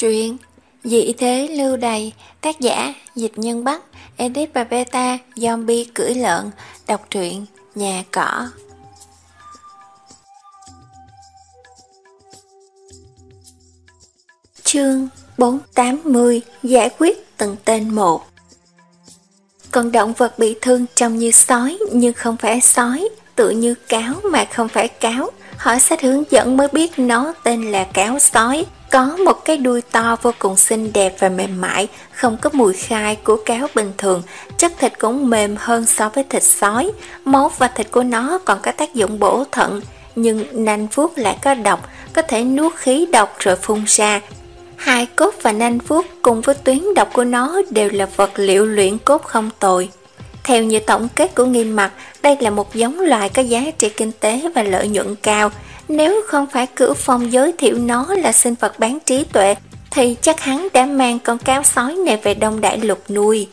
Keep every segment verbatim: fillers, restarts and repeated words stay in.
Truyện Dị thế lưu đày, tác giả Dịch Nhân Bắc, edit và beta Zombie cưỡi lợn. Đọc truyện Nhà Cỏ. Chương bốn trăm tám mươi. Giải quyết từng tên một. Con động vật bị thương trông như sói nhưng không phải sói, tựa như cáo mà không phải cáo. Hỏi sách hướng dẫn mới biết nó tên là cáo sói. Có một cái đuôi to vô cùng xinh đẹp và mềm mại, không có mùi khai của cáo bình thường, chất thịt cũng mềm hơn so với thịt sói. Máu và thịt của nó còn có tác dụng bổ thận, nhưng nanh vuốt lại có độc, có thể nuốt khí độc rồi phun ra. Hai cốt và nanh vuốt cùng với tuyến độc của nó đều là vật liệu luyện cốt không tồi. Theo như tổng kết của Nghiêm Mặc, đây là một giống loài có giá trị kinh tế và lợi nhuận cao. Nếu không phải Cửu Phong giới thiệu nó là sinh vật bán trí tuệ, thì chắc hắn đã mang con cáo sói này về Đông Đại Lục nuôi.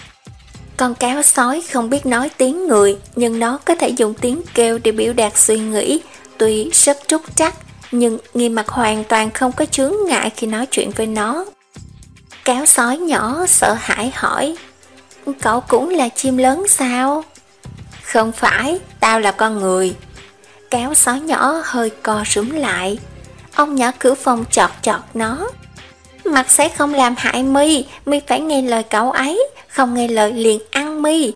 Con cáo sói không biết nói tiếng người, nhưng nó có thể dùng tiếng kêu để biểu đạt suy nghĩ, tuy rất trúc trắc, nhưng Nghiêm Mặc hoàn toàn không có chướng ngại khi nói chuyện với nó. Cáo sói nhỏ sợ hãi hỏi: "Cậu cũng là chim lớn sao?" "Không phải, tao là con người." Cáo sói nhỏ hơi co rúm lại. Ông nhỏ Cửu Phong chọt chọt nó: "Mặt sẽ không làm hại mi, mi phải nghe lời cậu ấy, không nghe lời liền ăn mi."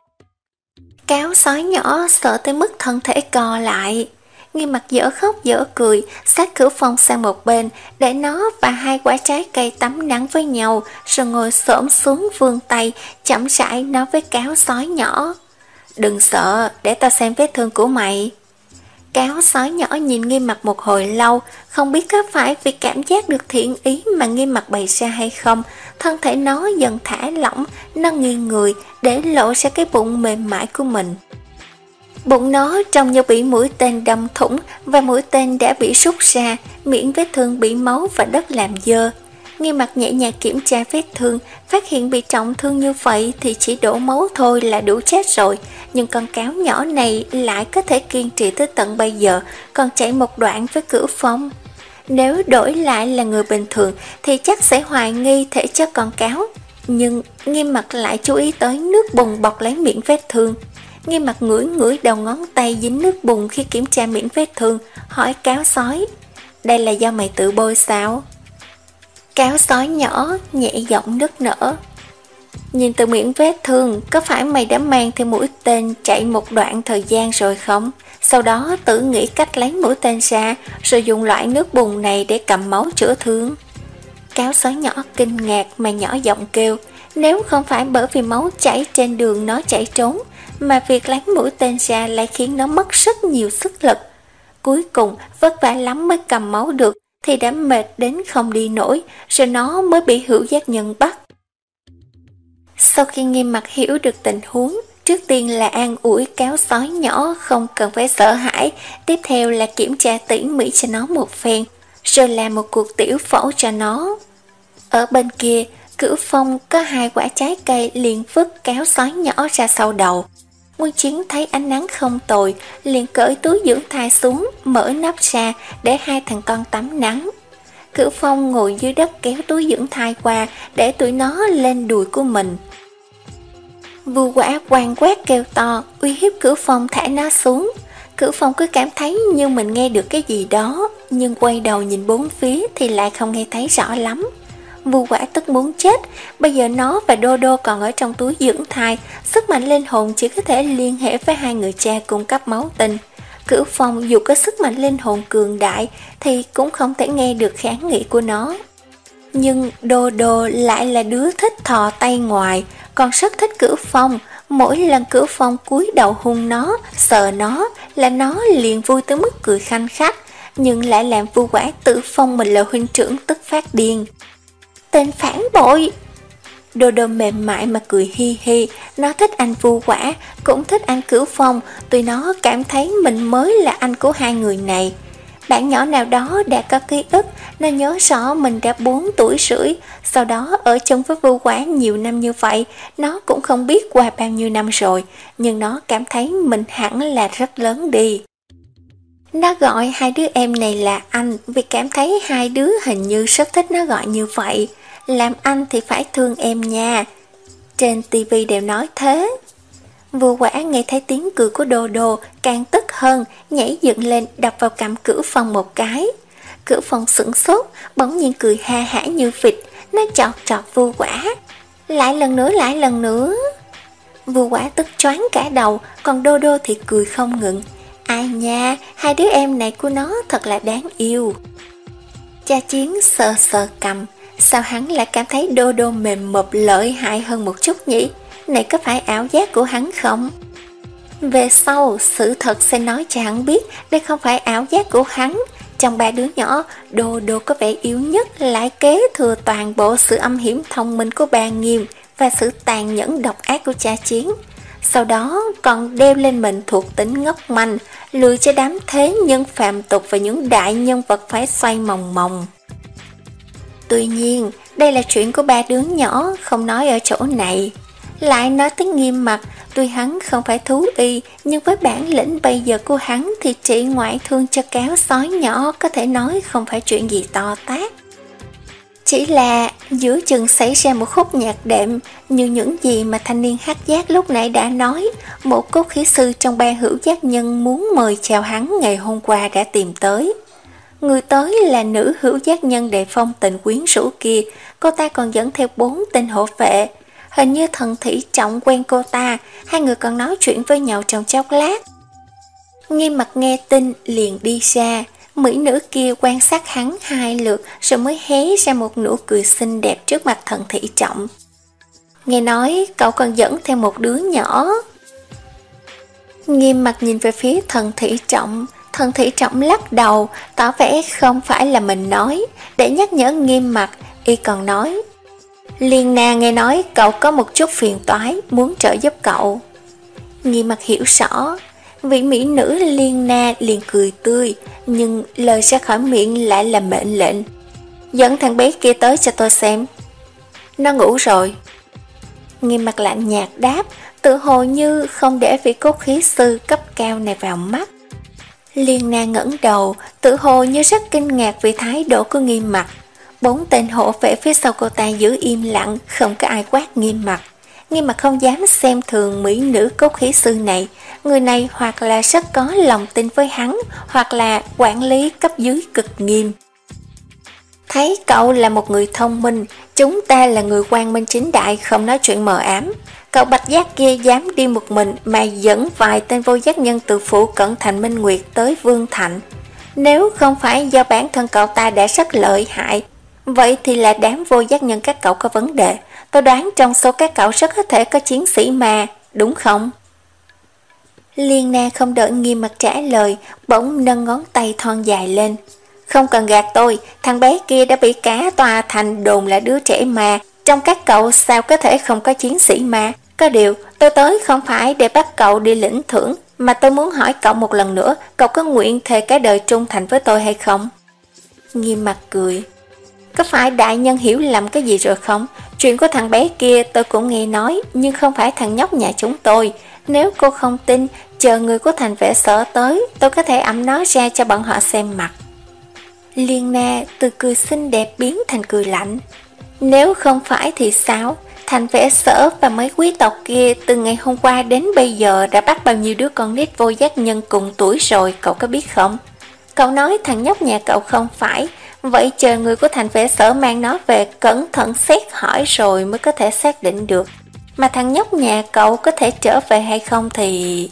Cáo sói nhỏ sợ tới mức thân thể co lại. Nghiêm Mặc dở khóc dở cười, xách Cửu Phong sang một bên, để nó và hai quả trái cây tắm nắng với nhau, rồi ngồi xổm xuống vươn tay, chậm rãi nói với cáo sói nhỏ: "Đừng sợ, để tao xem vết thương của mày." Cáo sói nhỏ nhìn Nghiêm Mặc một hồi lâu, không biết có phải vì cảm giác được thiện ý mà Nghiêm Mặc bày ra hay không, thân thể nó dần thả lỏng, nó nghiêng người để lộ ra cái bụng mềm mại của mình. Bụng nó trông như bị mũi tên đâm thủng và mũi tên đã bị rút ra, miệng vết thương bị máu và đất làm dơ. Nghiêm Mặc nhẹ nhàng kiểm tra vết thương, phát hiện bị trọng thương như vậy thì chỉ đổ máu thôi là đủ chết rồi, nhưng con cáo nhỏ này lại có thể kiên trì tới tận bây giờ, còn chạy một đoạn với Cửu Phong. Nếu đổi lại là người bình thường thì chắc sẽ hoài nghi thể chất con cáo, nhưng Nghiêm Mặc lại chú ý tới nước bùn bọc lấy miệng vết thương. Nghiêm Mặc ngửi ngửi đầu ngón tay dính nước bùn khi kiểm tra miệng vết thương, hỏi cáo sói: "Đây là do mày tự bôi sao?" Cáo sói nhỏ nhẹ giọng nức nở: "Nhìn từ miệng vết thương, có phải mày đã mang theo mũi tên chạy một đoạn thời gian rồi không? Sau đó tự nghĩ cách lấy mũi tên ra, rồi dùng loại nước bùn này để cầm máu chữa thương." Cáo sói nhỏ kinh ngạc mà nhỏ giọng kêu: "Nếu không phải bởi vì máu chảy trên đường nó chạy trốn, mà việc lấy mũi tên ra lại khiến nó mất rất nhiều sức lực. Cuối cùng vất vả lắm mới cầm máu được, thì đã mệt đến không đi nổi, rồi nó mới bị hữu giác nhân bắt." Sau khi Nghiêm Mặc hiểu được tình huống, trước tiên là an ủi cáo sói nhỏ không cần phải sợ hãi, tiếp theo là kiểm tra tỉ mỉ cho nó một phen, rồi làm một cuộc tiểu phẫu cho nó. Ở bên kia, Cửu Phong có hai quả trái cây liền vứt cáo sói nhỏ ra sau đầu. Nguyên Chiến thấy ánh nắng không tồi, liền cởi túi dưỡng thai xuống, mở nắp ra để hai thằng con tắm nắng. Cửu Phong ngồi dưới đất kéo túi dưỡng thai qua để tụi nó lên đùi của mình. Vu Quả quằn quét kêu to, uy hiếp Cửu Phong thả nó xuống. Cửu Phong cứ cảm thấy như mình nghe được cái gì đó, nhưng quay đầu nhìn bốn phía thì lại không nghe thấy rõ lắm. Vu Quả tức muốn chết, bây giờ nó và Đô Đô còn ở trong túi dưỡng thai, sức mạnh linh hồn chỉ có thể liên hệ với hai người cha cung cấp máu tinh. Cửu Phong dù có sức mạnh linh hồn cường đại thì cũng không thể nghe được kháng nghị của nó. Nhưng Đô Đô lại là đứa thích thò tay ngoài, còn rất thích Cửu Phong. Mỗi lần Cửu Phong cúi đầu hôn nó, sờ nó là nó liền vui tới mức cười khanh khách, nhưng lại làm Vu Quả tự phong mình là huynh trưởng tức phát điên. "Tên phản bội!" Đô Đô mềm mại mà cười hi hi, nó thích anh Vu Quả, cũng thích anh Cửu Phong, tuy nó cảm thấy mình mới là anh của hai người này. Bạn nhỏ nào đó đã có ký ức, nó nhớ rõ mình đã bốn tuổi rưỡi, sau đó ở chung với Vu Quả nhiều năm như vậy, nó cũng không biết qua bao nhiêu năm rồi, nhưng nó cảm thấy mình hẳn là rất lớn đi. Nó gọi hai đứa em này là anh vì cảm thấy hai đứa hình như rất thích nó gọi như vậy. Làm anh thì phải thương em nha. Trên tivi đều nói thế. Vua quả nghe thấy tiếng cười của Đô Đô càng tức hơn, nhảy dựng lên đập vào cằm Cửu Phong một cái. Cửu Phong sửng sốt, bỗng nhiên cười ha hả như vịt. Nó chọt chọt vua quả. Lại lần nữa, lại lần nữa. Vua quả tức choáng cả đầu, còn Đô Đô thì cười không ngừng. Ai nha, hai đứa em này của nó thật là đáng yêu. Cha Chiến sờ sờ cằm. Sao hắn lại cảm thấy Đô Đô mềm mập lợi hại hơn một chút nhỉ? Này có phải ảo giác của hắn không? Về sau, sự thật sẽ nói cho hắn biết đây không phải ảo giác của hắn. Trong ba đứa nhỏ, Đô Đô có vẻ yếu nhất, lại kế thừa toàn bộ sự âm hiểm thông minh của bà Nghiêm và sự tàn nhẫn độc ác của cha Chiến. Sau đó còn đeo lên mình thuộc tính ngốc manh, lừa cho đám thế nhân phàm tục và những đại nhân vật phải xoay mòng mòng. Tuy nhiên, đây là chuyện của ba đứa nhỏ, không nói ở chỗ này. Lại nói tới Nghiêm Mặc, tuy hắn không phải thú y, nhưng với bản lĩnh bây giờ của hắn thì trị ngoại thương cho cáo sói nhỏ có thể nói không phải chuyện gì to tát. Chỉ là giữa chừng xảy ra một khúc nhạc đệm, như những gì mà thanh niên hắc giác lúc nãy đã nói, một cốt khí sư trong ba hữu giác nhân muốn mời chào hắn ngày hôm qua đã tìm tới. Người tới là nữ hữu giác nhân đệ phong tình quyến rũ kia, cô ta còn dẫn theo bốn tên hộ vệ. Hình như Thần Thủy Trọng quen cô ta, hai người còn nói chuyện với nhau trong chốc lát. Nghiêm Mặc nghe tin liền đi ra, mỹ nữ kia quan sát hắn hai lượt rồi mới hé ra một nụ cười xinh đẹp trước mặt Thần Thủy Trọng. Nghe nói cậu còn dẫn theo một đứa nhỏ. Nghiêm Mặc nhìn về phía Thần Thủy Trọng, Thần Thủy Trọng lắc đầu, tỏ vẻ không phải là mình nói, để nhắc nhở Nghiêm Mặc, y còn nói. Liên Na nghe nói cậu có một chút phiền toái, muốn trợ giúp cậu. Nghiêm Mặc hiểu rõ, vị mỹ nữ Liên Na liền cười tươi, nhưng lời ra khỏi miệng lại là mệnh lệnh. Dẫn thằng bé kia tới cho tôi xem. Nó ngủ rồi. Nghiêm Mặc lạnh nhạt đáp, tự hồ như không để vị cốt khí sư cấp cao này vào mắt. Liên Na ngẩng đầu, tự hồ như rất kinh ngạc vì thái độ của Nghiêm Mặc. Bốn tên hộ vệ phía sau cô ta giữ im lặng, không có ai quát Nghiêm Mặc. Nghiêm Mặc không dám xem thường mỹ nữ cốt khí sư này. Người này hoặc là rất có lòng tin với hắn, hoặc là quản lý cấp dưới cực nghiêm. Thấy cậu là một người thông minh, chúng ta là người quang minh chính đại, không nói chuyện mờ ám. Cậu bạch giác kia dám đi một mình mà dẫn vài tên vô giác nhân từ phủ Cẩn Thành Minh Nguyệt tới Vương Thành. Nếu không phải do bản thân cậu ta đã rất lợi hại, vậy thì là đám vô giác nhân các cậu có vấn đề. Tôi đoán trong số các cậu rất có thể có chiến sĩ mà, đúng không? Liên Na không đợi Nghiêm Mặc trả lời, bỗng nâng ngón tay thon dài lên. Không cần gạt tôi, thằng bé kia đã bị cả tòa thành đồn là đứa trẻ mà. Trong các cậu sao có thể không có chiến sĩ mà? Có điều, tôi tới không phải để bắt cậu đi lĩnh thưởng, mà tôi muốn hỏi cậu một lần nữa, cậu có nguyện thề cả đời trung thành với tôi hay không? Nghiêm Mặc cười. Có phải đại nhân hiểu lầm cái gì rồi không? Chuyện của thằng bé kia tôi cũng nghe nói, nhưng không phải thằng nhóc nhà chúng tôi. Nếu cô không tin, chờ người của thành vệ sở tới, tôi có thể ẵm nó ra cho bọn họ xem mặt. Liên Na từ cười xinh đẹp biến thành cười lạnh. Nếu không phải thì sao? Thành vệ sở và mấy quý tộc kia từ ngày hôm qua đến bây giờ đã bắt bao nhiêu đứa con nít vô giác nhân cùng tuổi rồi, cậu có biết không? Cậu nói thằng nhóc nhà cậu không phải, vậy chờ người của thành vệ sở mang nó về cẩn thận xét hỏi rồi mới có thể xác định được. Mà thằng nhóc nhà cậu có thể trở về hay không thì...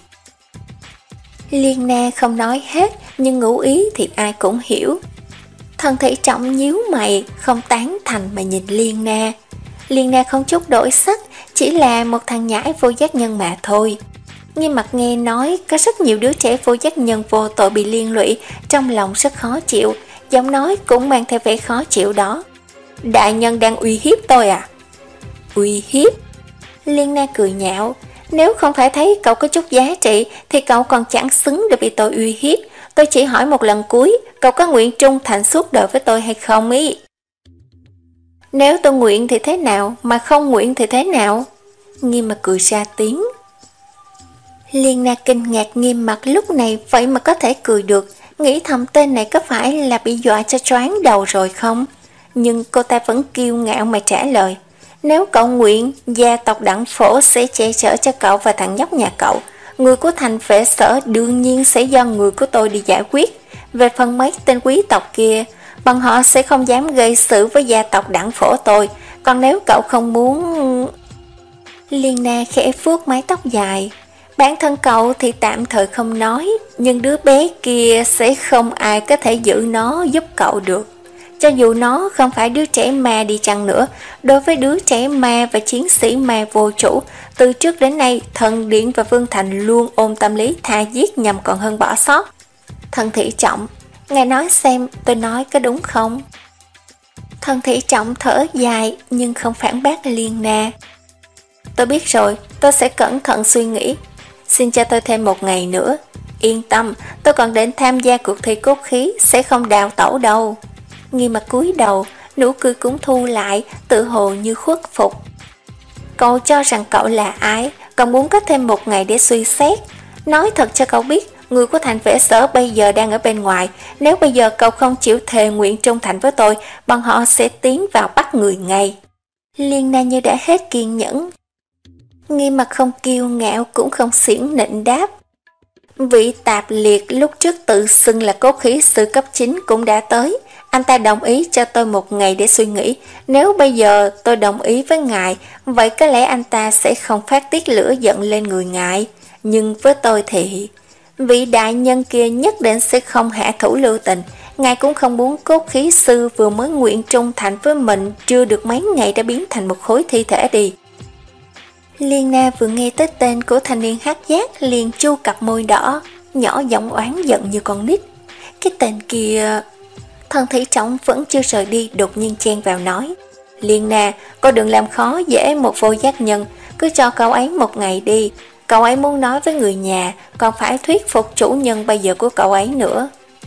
Liên Na không nói hết, nhưng ngụ ý thì ai cũng hiểu. Thần Thị Trọng nhíu mày, không tán thành mà nhìn Liên Na. Liên Na không chút đổi sắc, chỉ là một thằng nhãi vô giác nhân mà thôi. Nghiêm Mặc nghe nói có rất nhiều đứa trẻ vô giác nhân vô tội bị liên lụy, trong lòng rất khó chịu, giọng nói cũng mang theo vẻ khó chịu đó. Đại nhân đang uy hiếp tôi à? Uy hiếp? Liên Na cười nhạo. Nếu không phải thấy cậu có chút giá trị thì cậu còn chẳng xứng để bị tôi uy hiếp. Tôi chỉ hỏi một lần cuối, cậu có nguyện trung thành suốt đời với tôi hay không ý? Nếu tôi nguyện thì thế nào, mà không nguyện thì thế nào? Nghiêm Mặc cười ra tiếng. Liên Na kinh ngạc Nghiêm Mặc lúc này vậy mà có thể cười được. nghĩ thầm tên này có phải là bị dọa cho choáng đầu rồi không? Nhưng cô ta vẫn kiêu ngạo mà trả lời, nếu cậu nguyện, gia tộc Đặng Phổ sẽ che chở cho cậu và thằng nhóc nhà cậu. Người của thành vệ sở đương nhiên sẽ do người của tôi đi giải quyết. Về phần mấy tên quý tộc kia, bọn họ sẽ không dám gây sự với gia tộc Đặng Phổ tôi. Còn nếu cậu không muốn... Liên Na khẽ vuốt mái tóc dài. Bản thân cậu thì tạm thời không nói, nhưng đứa bé kia sẽ không ai có thể giữ nó giúp cậu được. Cho dù nó không phải đứa trẻ ma đi chăng nữa, đối với đứa trẻ ma và chiến sĩ ma vô chủ, từ trước đến nay, Thần Điện và Vương Thành luôn ôm tâm lý tha giết nhằm còn hơn bỏ sót. Thần Thị Trọng, ngài nói xem tôi nói có đúng không? Thần Thị Trọng thở dài nhưng không phản bác Liên Na. Tôi biết rồi, tôi sẽ cẩn thận suy nghĩ. Xin cho tôi thêm một ngày nữa. Yên tâm, tôi còn đến tham gia cuộc thi cốt khí, sẽ không đào tẩu đâu. Nghiêm Mặt cúi đầu, nụ cười cũng thu lại, tự hồ như khuất phục. Cậu cho rằng cậu là ai, còn muốn có thêm một ngày để suy xét. Nói thật cho cậu biết, người của thành vệ sở bây giờ đang ở bên ngoài. Nếu bây giờ cậu không chịu thề nguyện trung thành với tôi, bọn họ sẽ tiến vào bắt người ngay. Liên Na như đã hết kiên nhẫn. Nghiêm Mặt không kiêu ngạo cũng không xiển nịnh đáp. Vị tạp liệt lúc trước tự xưng là cốt khí sư cấp chín cũng đã tới. Anh ta đồng ý cho tôi một ngày để suy nghĩ. Nếu bây giờ tôi đồng ý với ngài, vậy có lẽ anh ta sẽ không phát tiết lửa giận lên người ngài. Nhưng với tôi thì... vị đại nhân kia nhất định sẽ không hạ thủ lưu tình. Ngài cũng không muốn cốt khí sư vừa mới nguyện trung thành với mình chưa được mấy ngày đã biến thành một khối thi thể đi. Liên Na vừa nghe tới tên của thanh niên hắc giác liền chu cặp môi đỏ, nhỏ giọng oán giận như con nít. Cái tên kia... Thần Thị Trọng vẫn chưa rời đi, đột nhiên chen vào nói, Liên Na, cô đừng làm khó dễ một vô giác nhân, cứ cho cậu ấy một ngày đi. Cậu ấy muốn nói với người nhà, còn phải thuyết phục chủ nhân bây giờ của cậu ấy nữa.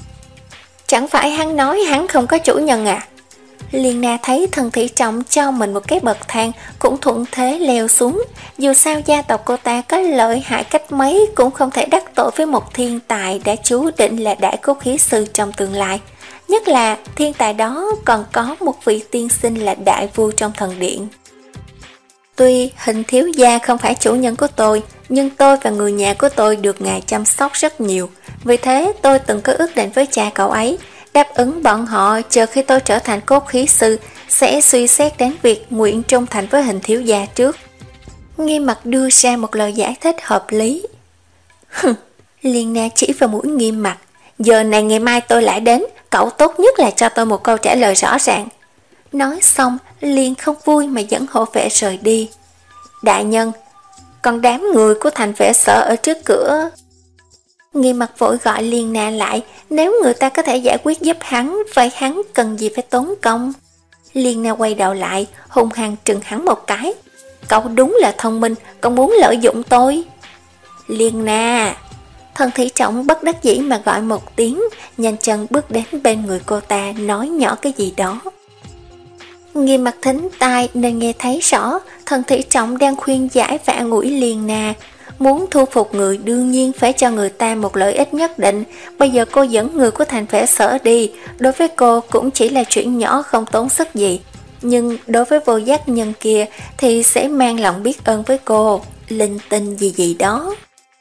Chẳng phải hắn nói hắn không có chủ nhân à? Liên Na thấy Thần Thị Trọng cho mình một cái bậc thang, cũng thuận thế leo xuống. Dù sao gia tộc cô ta có lợi hại cách mấy cũng không thể đắc tội với một thiên tài đã chú định là đại cốt khí sư trong tương lai. Nhất là thiên tài đó còn có một vị tiên sinh là đại vua trong thần điện. Tuy Hình thiếu gia không phải chủ nhân của tôi, nhưng tôi và người nhà của tôi được ngài chăm sóc rất nhiều. Vì thế tôi từng có ước định với cha cậu ấy, đáp ứng bọn họ chờ khi tôi trở thành cốt khí sư sẽ suy xét đến việc nguyện trung thành với Hình thiếu gia trước. Nghiêm Mặt đưa ra một lời giải thích hợp lý. Liên Na chỉ vào mũi Nghiêm Mặt. Giờ này ngày mai tôi lại đến, cậu tốt nhất là cho tôi một câu trả lời rõ ràng. Nói xong, liền không vui mà dẫn hộ vệ rời đi. Đại nhân, còn đám người của thành vệ sở ở trước cửa. Nghiêm Mặt vội gọi Liên Na lại, nếu người ta có thể giải quyết giúp hắn, vậy hắn cần gì phải tốn công. Liên Na quay đầu lại, hung hăng trừng hắn một cái. Cậu đúng là thông minh, còn muốn lợi dụng tôi. Liên Na... Thần Thị Trọng bất đắc dĩ mà gọi một tiếng, nhanh chân bước đến bên người cô ta nói nhỏ cái gì đó. Nghiêm Mặt thính tai nên nghe thấy rõ, Thần Thị Trọng đang khuyên giải và an ủi Liên Na. Muốn thu phục người đương nhiên phải cho người ta một lợi ích nhất định. Bây giờ cô dẫn người của thành vệ sở đi, đối với cô cũng chỉ là chuyện nhỏ không tốn sức gì. Nhưng đối với vô giác nhân kia thì sẽ mang lòng biết ơn với cô, linh tinh gì gì đó.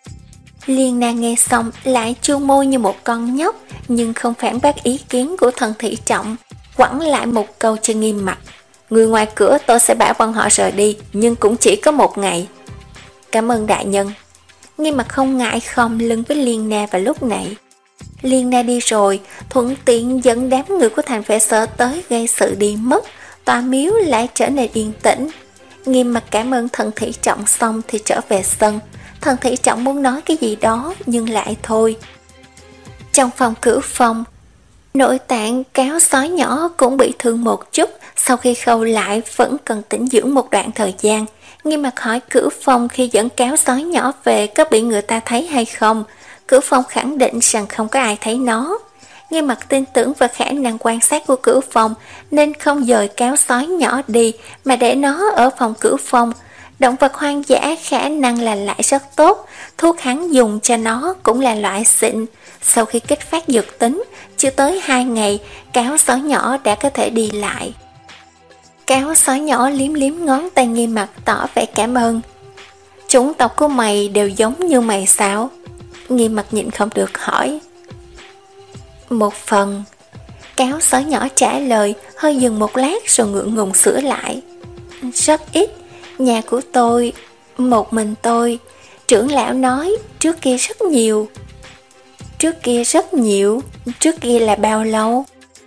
Liên Na nghe xong lại chu môi như một con nhóc, nhưng không phản bác ý kiến của Thần Thị Trọng, quẳng lại một câu cho Nghiêm Mặt. Người ngoài cửa tôi sẽ bảo bọn họ rời đi, nhưng cũng chỉ có một ngày. Cảm ơn đại nhân. Nghiêm Mặt không ngại khom lưng với Liên Na vào lúc này. Liên Na đi rồi, thuận tiện dẫn đám người của thành vệ sở tới gây sự đi mất, tòa miếu lại trở nên yên tĩnh. Nghiêm Mặt cảm ơn Thần Thị Trọng xong thì trở về sân. Thần Thị Trọng muốn nói cái gì đó nhưng lại thôi. Trong phòng cửu phong, nội tạng cáo sói nhỏ cũng bị thương một chút, sau khi khâu lại vẫn cần tĩnh dưỡng một đoạn thời gian. Nghiêm Mặt hỏi Cửu Phong khi dẫn cáo sói nhỏ về có bị người ta thấy hay không. Cửu Phong khẳng định rằng không có ai thấy nó. Nghiêm Mặt tin tưởng vào khả năng quan sát của Cửu Phong nên không dời cáo sói nhỏ đi mà để nó ở phòng Cửu Phong. Động vật hoang dã khả năng lành lại rất tốt, thuốc hắn dùng cho nó cũng là loại xịn. Sau khi kích phát dược tính, chưa tới hai ngày, cáo sói nhỏ đã có thể đi lại. Cáo sói nhỏ liếm liếm ngón tay Nghiêm Mặc tỏ vẻ cảm ơn. Chủng tộc của mày đều giống như mày sao? Nghiêm Mặc nhịn không được hỏi. Một phần. Cáo sói nhỏ trả lời, hơi dừng một lát rồi ngượng ngùng sửa lại. Rất ít, nhà của tôi, một mình tôi. Trưởng lão nói trước kia rất nhiều. Trước kia rất nhiều, trước kia là bao lâu?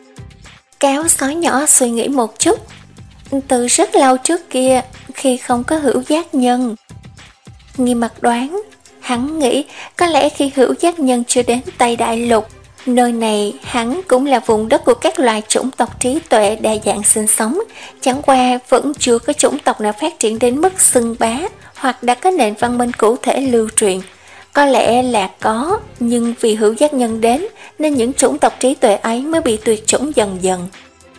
Cáo sói nhỏ suy nghĩ một chút. Từ rất lâu trước kia, khi không có hữu giác nhân. Nghiêm Mặc đoán, hắn nghĩ có lẽ khi hữu giác nhân chưa đến Tây Đại Lục, nơi này hắn cũng là vùng đất của các loài chủng tộc trí tuệ đa dạng sinh sống, chẳng qua vẫn chưa có chủng tộc nào phát triển đến mức xưng bá hoặc đã có nền văn minh cụ thể lưu truyền. Có lẽ là có, nhưng vì hữu giác nhân đến nên những chủng tộc trí tuệ ấy mới bị tuyệt chủng dần dần.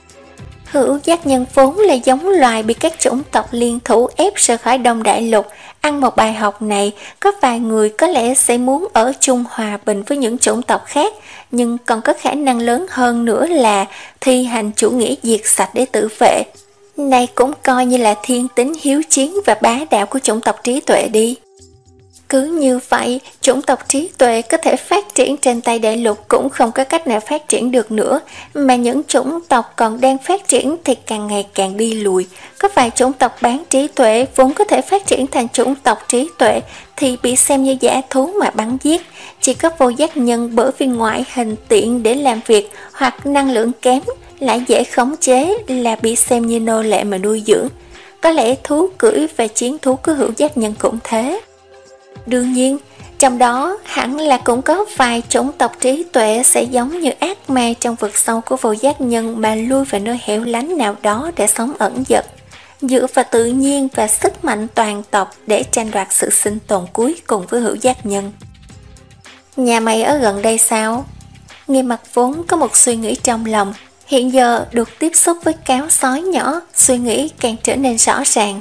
Hữu giác nhân vốn là giống loài bị các chủng tộc liên thủ ép rời khỏi Đông Đại Lục. Ăn một bài học này, có vài người có lẽ sẽ muốn ở chung hòa bình với những chủng tộc khác, nhưng còn có khả năng lớn hơn nữa là thi hành chủ nghĩa diệt sạch để tự vệ. Này cũng coi như là thiên tính hiếu chiến và bá đạo của chủng tộc trí tuệ đi. Cứ như vậy, chủng tộc trí tuệ có thể phát triển trên Tây Đại Lục cũng không có cách nào phát triển được nữa, mà những chủng tộc còn đang phát triển thì càng ngày càng đi lùi. Có vài chủng tộc bán trí tuệ vốn có thể phát triển thành chủng tộc trí tuệ thì bị xem như dã thú mà bắn giết. Chỉ có vô giác nhân bởi vì ngoại hình tiện để làm việc hoặc năng lượng kém, lại dễ khống chế là bị xem như nô lệ mà nuôi dưỡng. Có lẽ thú cưỡi và chiến thú của hữu giác nhân cũng thế. Đương nhiên, trong đó hẳn là cũng có vài chủng tộc trí tuệ sẽ giống như ác ma trong vực sâu của vô giác nhân mà lui vào nơi hẻo lánh nào đó để sống ẩn dật, dựa vào tự nhiên và sức mạnh toàn tộc để tranh đoạt sự sinh tồn cuối cùng với hữu giác nhân. Nhà mày ở gần đây sao? Nghiêm Mặc vốn có một suy nghĩ trong lòng, hiện giờ được tiếp xúc với cáo sói nhỏ, suy nghĩ càng trở nên rõ ràng.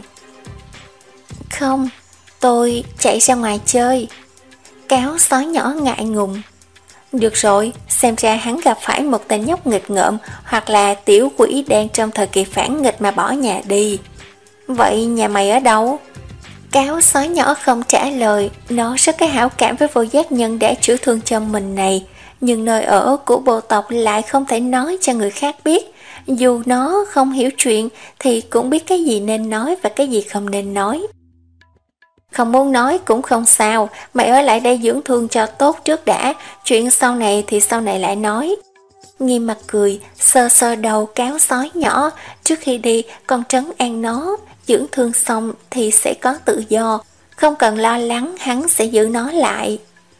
Không, tôi chạy ra ngoài chơi. Cáo sói nhỏ ngại ngùng. Được rồi, xem ra hắn gặp phải một tên nhóc nghịch ngợm hoặc là tiểu quỷ đang trong thời kỳ phản nghịch mà bỏ nhà đi. Vậy nhà mày ở đâu? Cáo sói nhỏ không trả lời, nó rất có hảo cảm với vô giác nhân đã chữa thương cho mình này, nhưng nơi ở của bộ tộc lại không thể nói cho người khác biết. Dù nó không hiểu chuyện thì cũng biết cái gì nên nói và cái gì không nên nói. Không muốn nói cũng không sao, mày ở lại đây dưỡng thương cho tốt trước đã, chuyện sau này thì sau này lại nói. Nghiêm Mặc cười, sơ sơ đầu cáo sói nhỏ, trước khi đi còn trấn an nó, dưỡng thương xong thì sẽ có tự do, không cần lo lắng hắn sẽ giữ nó lại.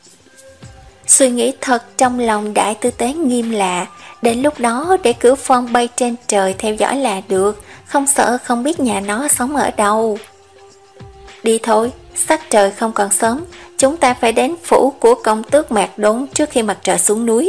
Suy nghĩ thật trong lòng Đại Tư Tế Nghiêm là, đến lúc đó để Cửu Phong bay trên trời theo dõi là được, không sợ không biết nhà nó sống ở đâu. Đi thôi, sắc trời không còn sớm, chúng ta phải đến phủ của công tước Mạc Đốn trước khi mặt trời xuống núi.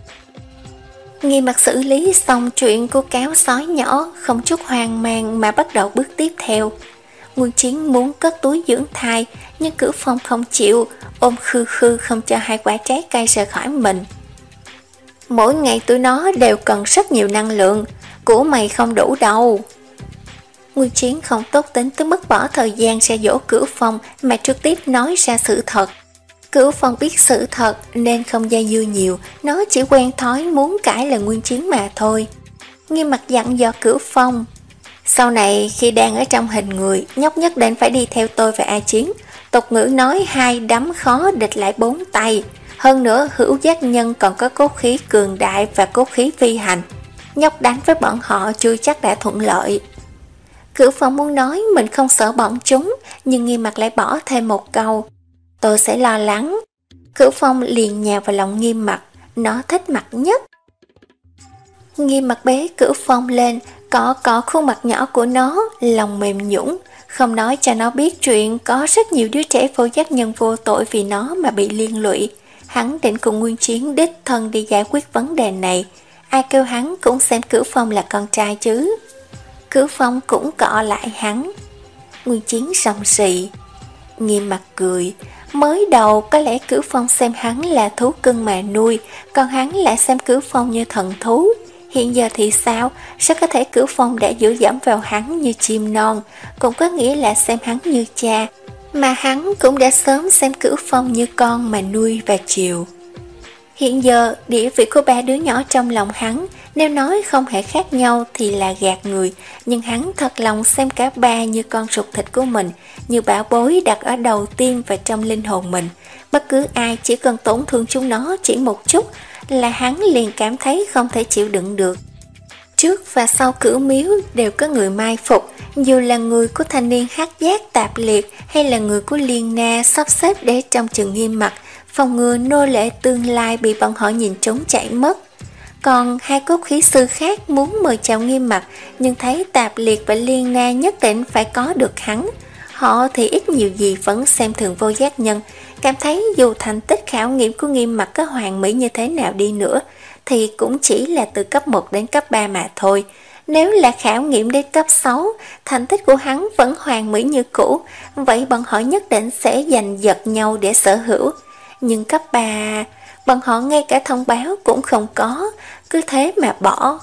Nghiêm Mặc xử lý xong chuyện của cáo sói nhỏ, không chút hoang mang mà bắt đầu bước tiếp theo. Nguyên Chiến muốn cất túi dưỡng thai, nhưng Cửu Phong không chịu, ôm khư khư không cho hai quả trái cây rời khỏi mình. Mỗi ngày tụi nó đều cần rất nhiều năng lượng, của mày không đủ đâu. Nguyên Chiến không tốt tính tới mức bỏ thời gian ra dỗ Cửu Phong mà trực tiếp nói ra sự thật. Cửu Phong biết sự thật nên không dây dưa nhiều, nó chỉ quen thói muốn cãi lời Nguyên Chiến mà thôi. Nghiêm Mặc dặn dò Cửu Phong, sau này khi đang ở trong hình người, nhóc nhất định phải đi theo tôi và A Chiến. Tục ngữ nói hai đấm khó địch lại bốn tay. Hơn nữa hữu giác nhân còn có cốt khí cường đại và cốt khí phi hành. Nhóc đánh với bọn họ chưa chắc đã thuận lợi. Cửu Phong muốn nói mình không sợ bọn chúng, nhưng Nghiêm Mặc lại bỏ thêm một câu, tôi sẽ lo lắng. Cửu Phong liền nhào vào lòng Nghiêm Mặc, nó thích mặt nhất. Nghiêm Mặc bế Cửu Phong lên, cọ cọ khuôn mặt nhỏ của nó, lòng mềm nhũn, không nói cho nó biết chuyện có rất nhiều đứa trẻ vô giác nhân vô tội vì nó mà bị liên lụy. Hắn định cùng Nguyên Chiến đích thân đi giải quyết vấn đề này. Ai kêu hắn cũng xem Cửu Phong là con trai chứ. Cửu Phong cũng cọ lại hắn. Nguyên Chiến rầm rì. Nghiêm Mặc cười, Mới đầu có lẽ Cửu Phong xem hắn là thú cưng mà nuôi, còn hắn lại xem Cửu Phong như thần thú. Hiện giờ thì sao? Sao có thể Cửu Phong đã dựa dẫm vào hắn như chim non, cũng có nghĩa là xem hắn như cha, mà hắn cũng đã sớm xem Cửu Phong như con mà nuôi và chiều. Hiện giờ, địa vị của ba đứa nhỏ trong lòng hắn, nếu nói không hề khác nhau thì là gạt người, nhưng hắn thật lòng xem cả ba như con ruột thịt của mình, như bảo bối đặt ở đầu tiên và trong linh hồn mình. Bất cứ ai chỉ cần tổn thương chúng nó chỉ một chút là hắn liền cảm thấy không thể chịu đựng được. Trước và sau Cửu Miếu đều có người mai phục, dù là người của thanh niên hắc giác tạp liệt hay là người của Liên Na sắp xếp để trong chừng Nghiêm Mặc, phòng ngừa nô lệ tương lai bị bọn họ nhìn trốn chạy mất. Còn hai cốt khí sư khác muốn mời chào Nghiêm Mặc, nhưng thấy Tạp Liệt và Liên Na nhất định phải có được hắn. Họ thì ít nhiều gì vẫn xem thường Vô Giác Nhân, cảm thấy dù thành tích khảo nghiệm của Nghiêm Mặc có hoàn mỹ như thế nào đi nữa, thì cũng chỉ là từ cấp một đến cấp ba mà thôi. Nếu là khảo nghiệm đến cấp sáu, thành tích của hắn vẫn hoàn mỹ như cũ, vậy bọn họ nhất định sẽ giành giật nhau để sở hữu. Nhưng cấp ba, bọn họ ngay cả thông báo cũng không có, cứ thế mà bỏ.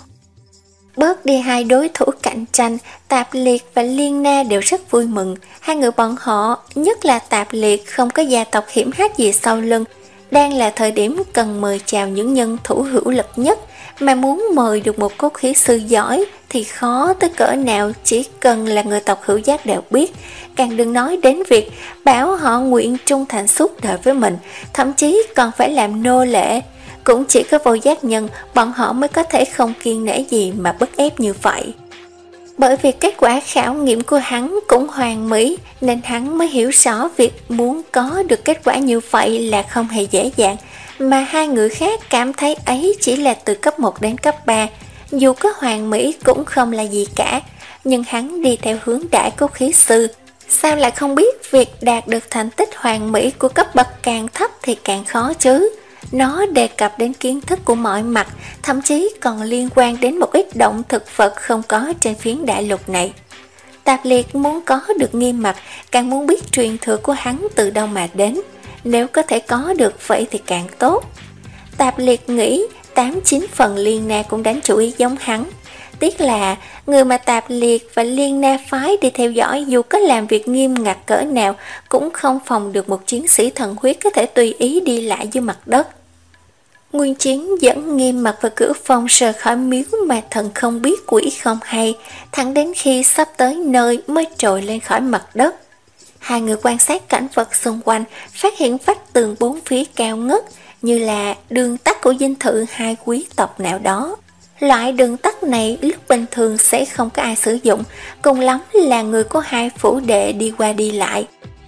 Bớt đi hai đối thủ cạnh tranh, Tạp Liệt và Liên Na đều rất vui mừng. Hai người bọn họ, nhất là Tạp Liệt không có gia tộc hiểm hách gì sau lưng, đang là thời điểm cần mời chào những nhân thủ hữu lực nhất, mà muốn mời được một cốt khí sư giỏi thì khó tới cỡ nào, chỉ cần là người tộc Hữu Giác đều biết. Càng đừng nói đến việc bảo họ nguyện trung thành suốt đời với mình, thậm chí còn phải làm nô lệ. Cũng chỉ có Vô Giác Nhân bọn họ mới có thể không kiêng nể gì mà bức ép như vậy. Bởi vì kết quả khảo nghiệm của hắn cũng hoàn mỹ, nên hắn mới hiểu rõ việc muốn có được kết quả như vậy là không hề dễ dàng, mà hai người khác cảm thấy ấy chỉ là từ cấp một đến cấp ba, dù có hoàn mỹ cũng không là gì cả. Nhưng hắn đi theo hướng đại cốt khí sư, sao lại không biết việc đạt được thành tích hoàn mỹ của cấp bậc càng thấp thì càng khó chứ. Nó đề cập đến kiến thức của mọi mặt, thậm chí còn liên quan đến một ít động thực vật không có trên phiến đại lục này. Tạp Liệt muốn có được Nghiêm Mặc, càng muốn biết truyền thừa của hắn từ đâu mà đến. Nếu có thể có được vậy thì càng tốt. Tạp Liệt nghĩ tám chín phần Liên Na cũng đánh chủ ý giống hắn. Tiếc là người mà Tạp Liệt và Liên Na phái đi theo dõi, dù có làm việc nghiêm ngặt cỡ nào cũng không phòng được một chiến sĩ thần huyết có thể tùy ý đi lại dưới mặt đất. Nguyên Chiến dẫn Nghiêm Mặc và Cửu Phong rời khỏi miếu mà thần không biết quỷ không hay, thẳng đến khi sắp tới nơi mới trồi lên khỏi mặt đất. Hai người quan sát cảnh vật xung quanh, phát hiện vách tường bốn phía cao ngất, như là đường tắt của dinh thự hai quý tộc nào đó. Loại đường tắt này lúc bình thường sẽ không có ai sử dụng, cùng lắm là người của hai phủ đệ đi qua đi lại.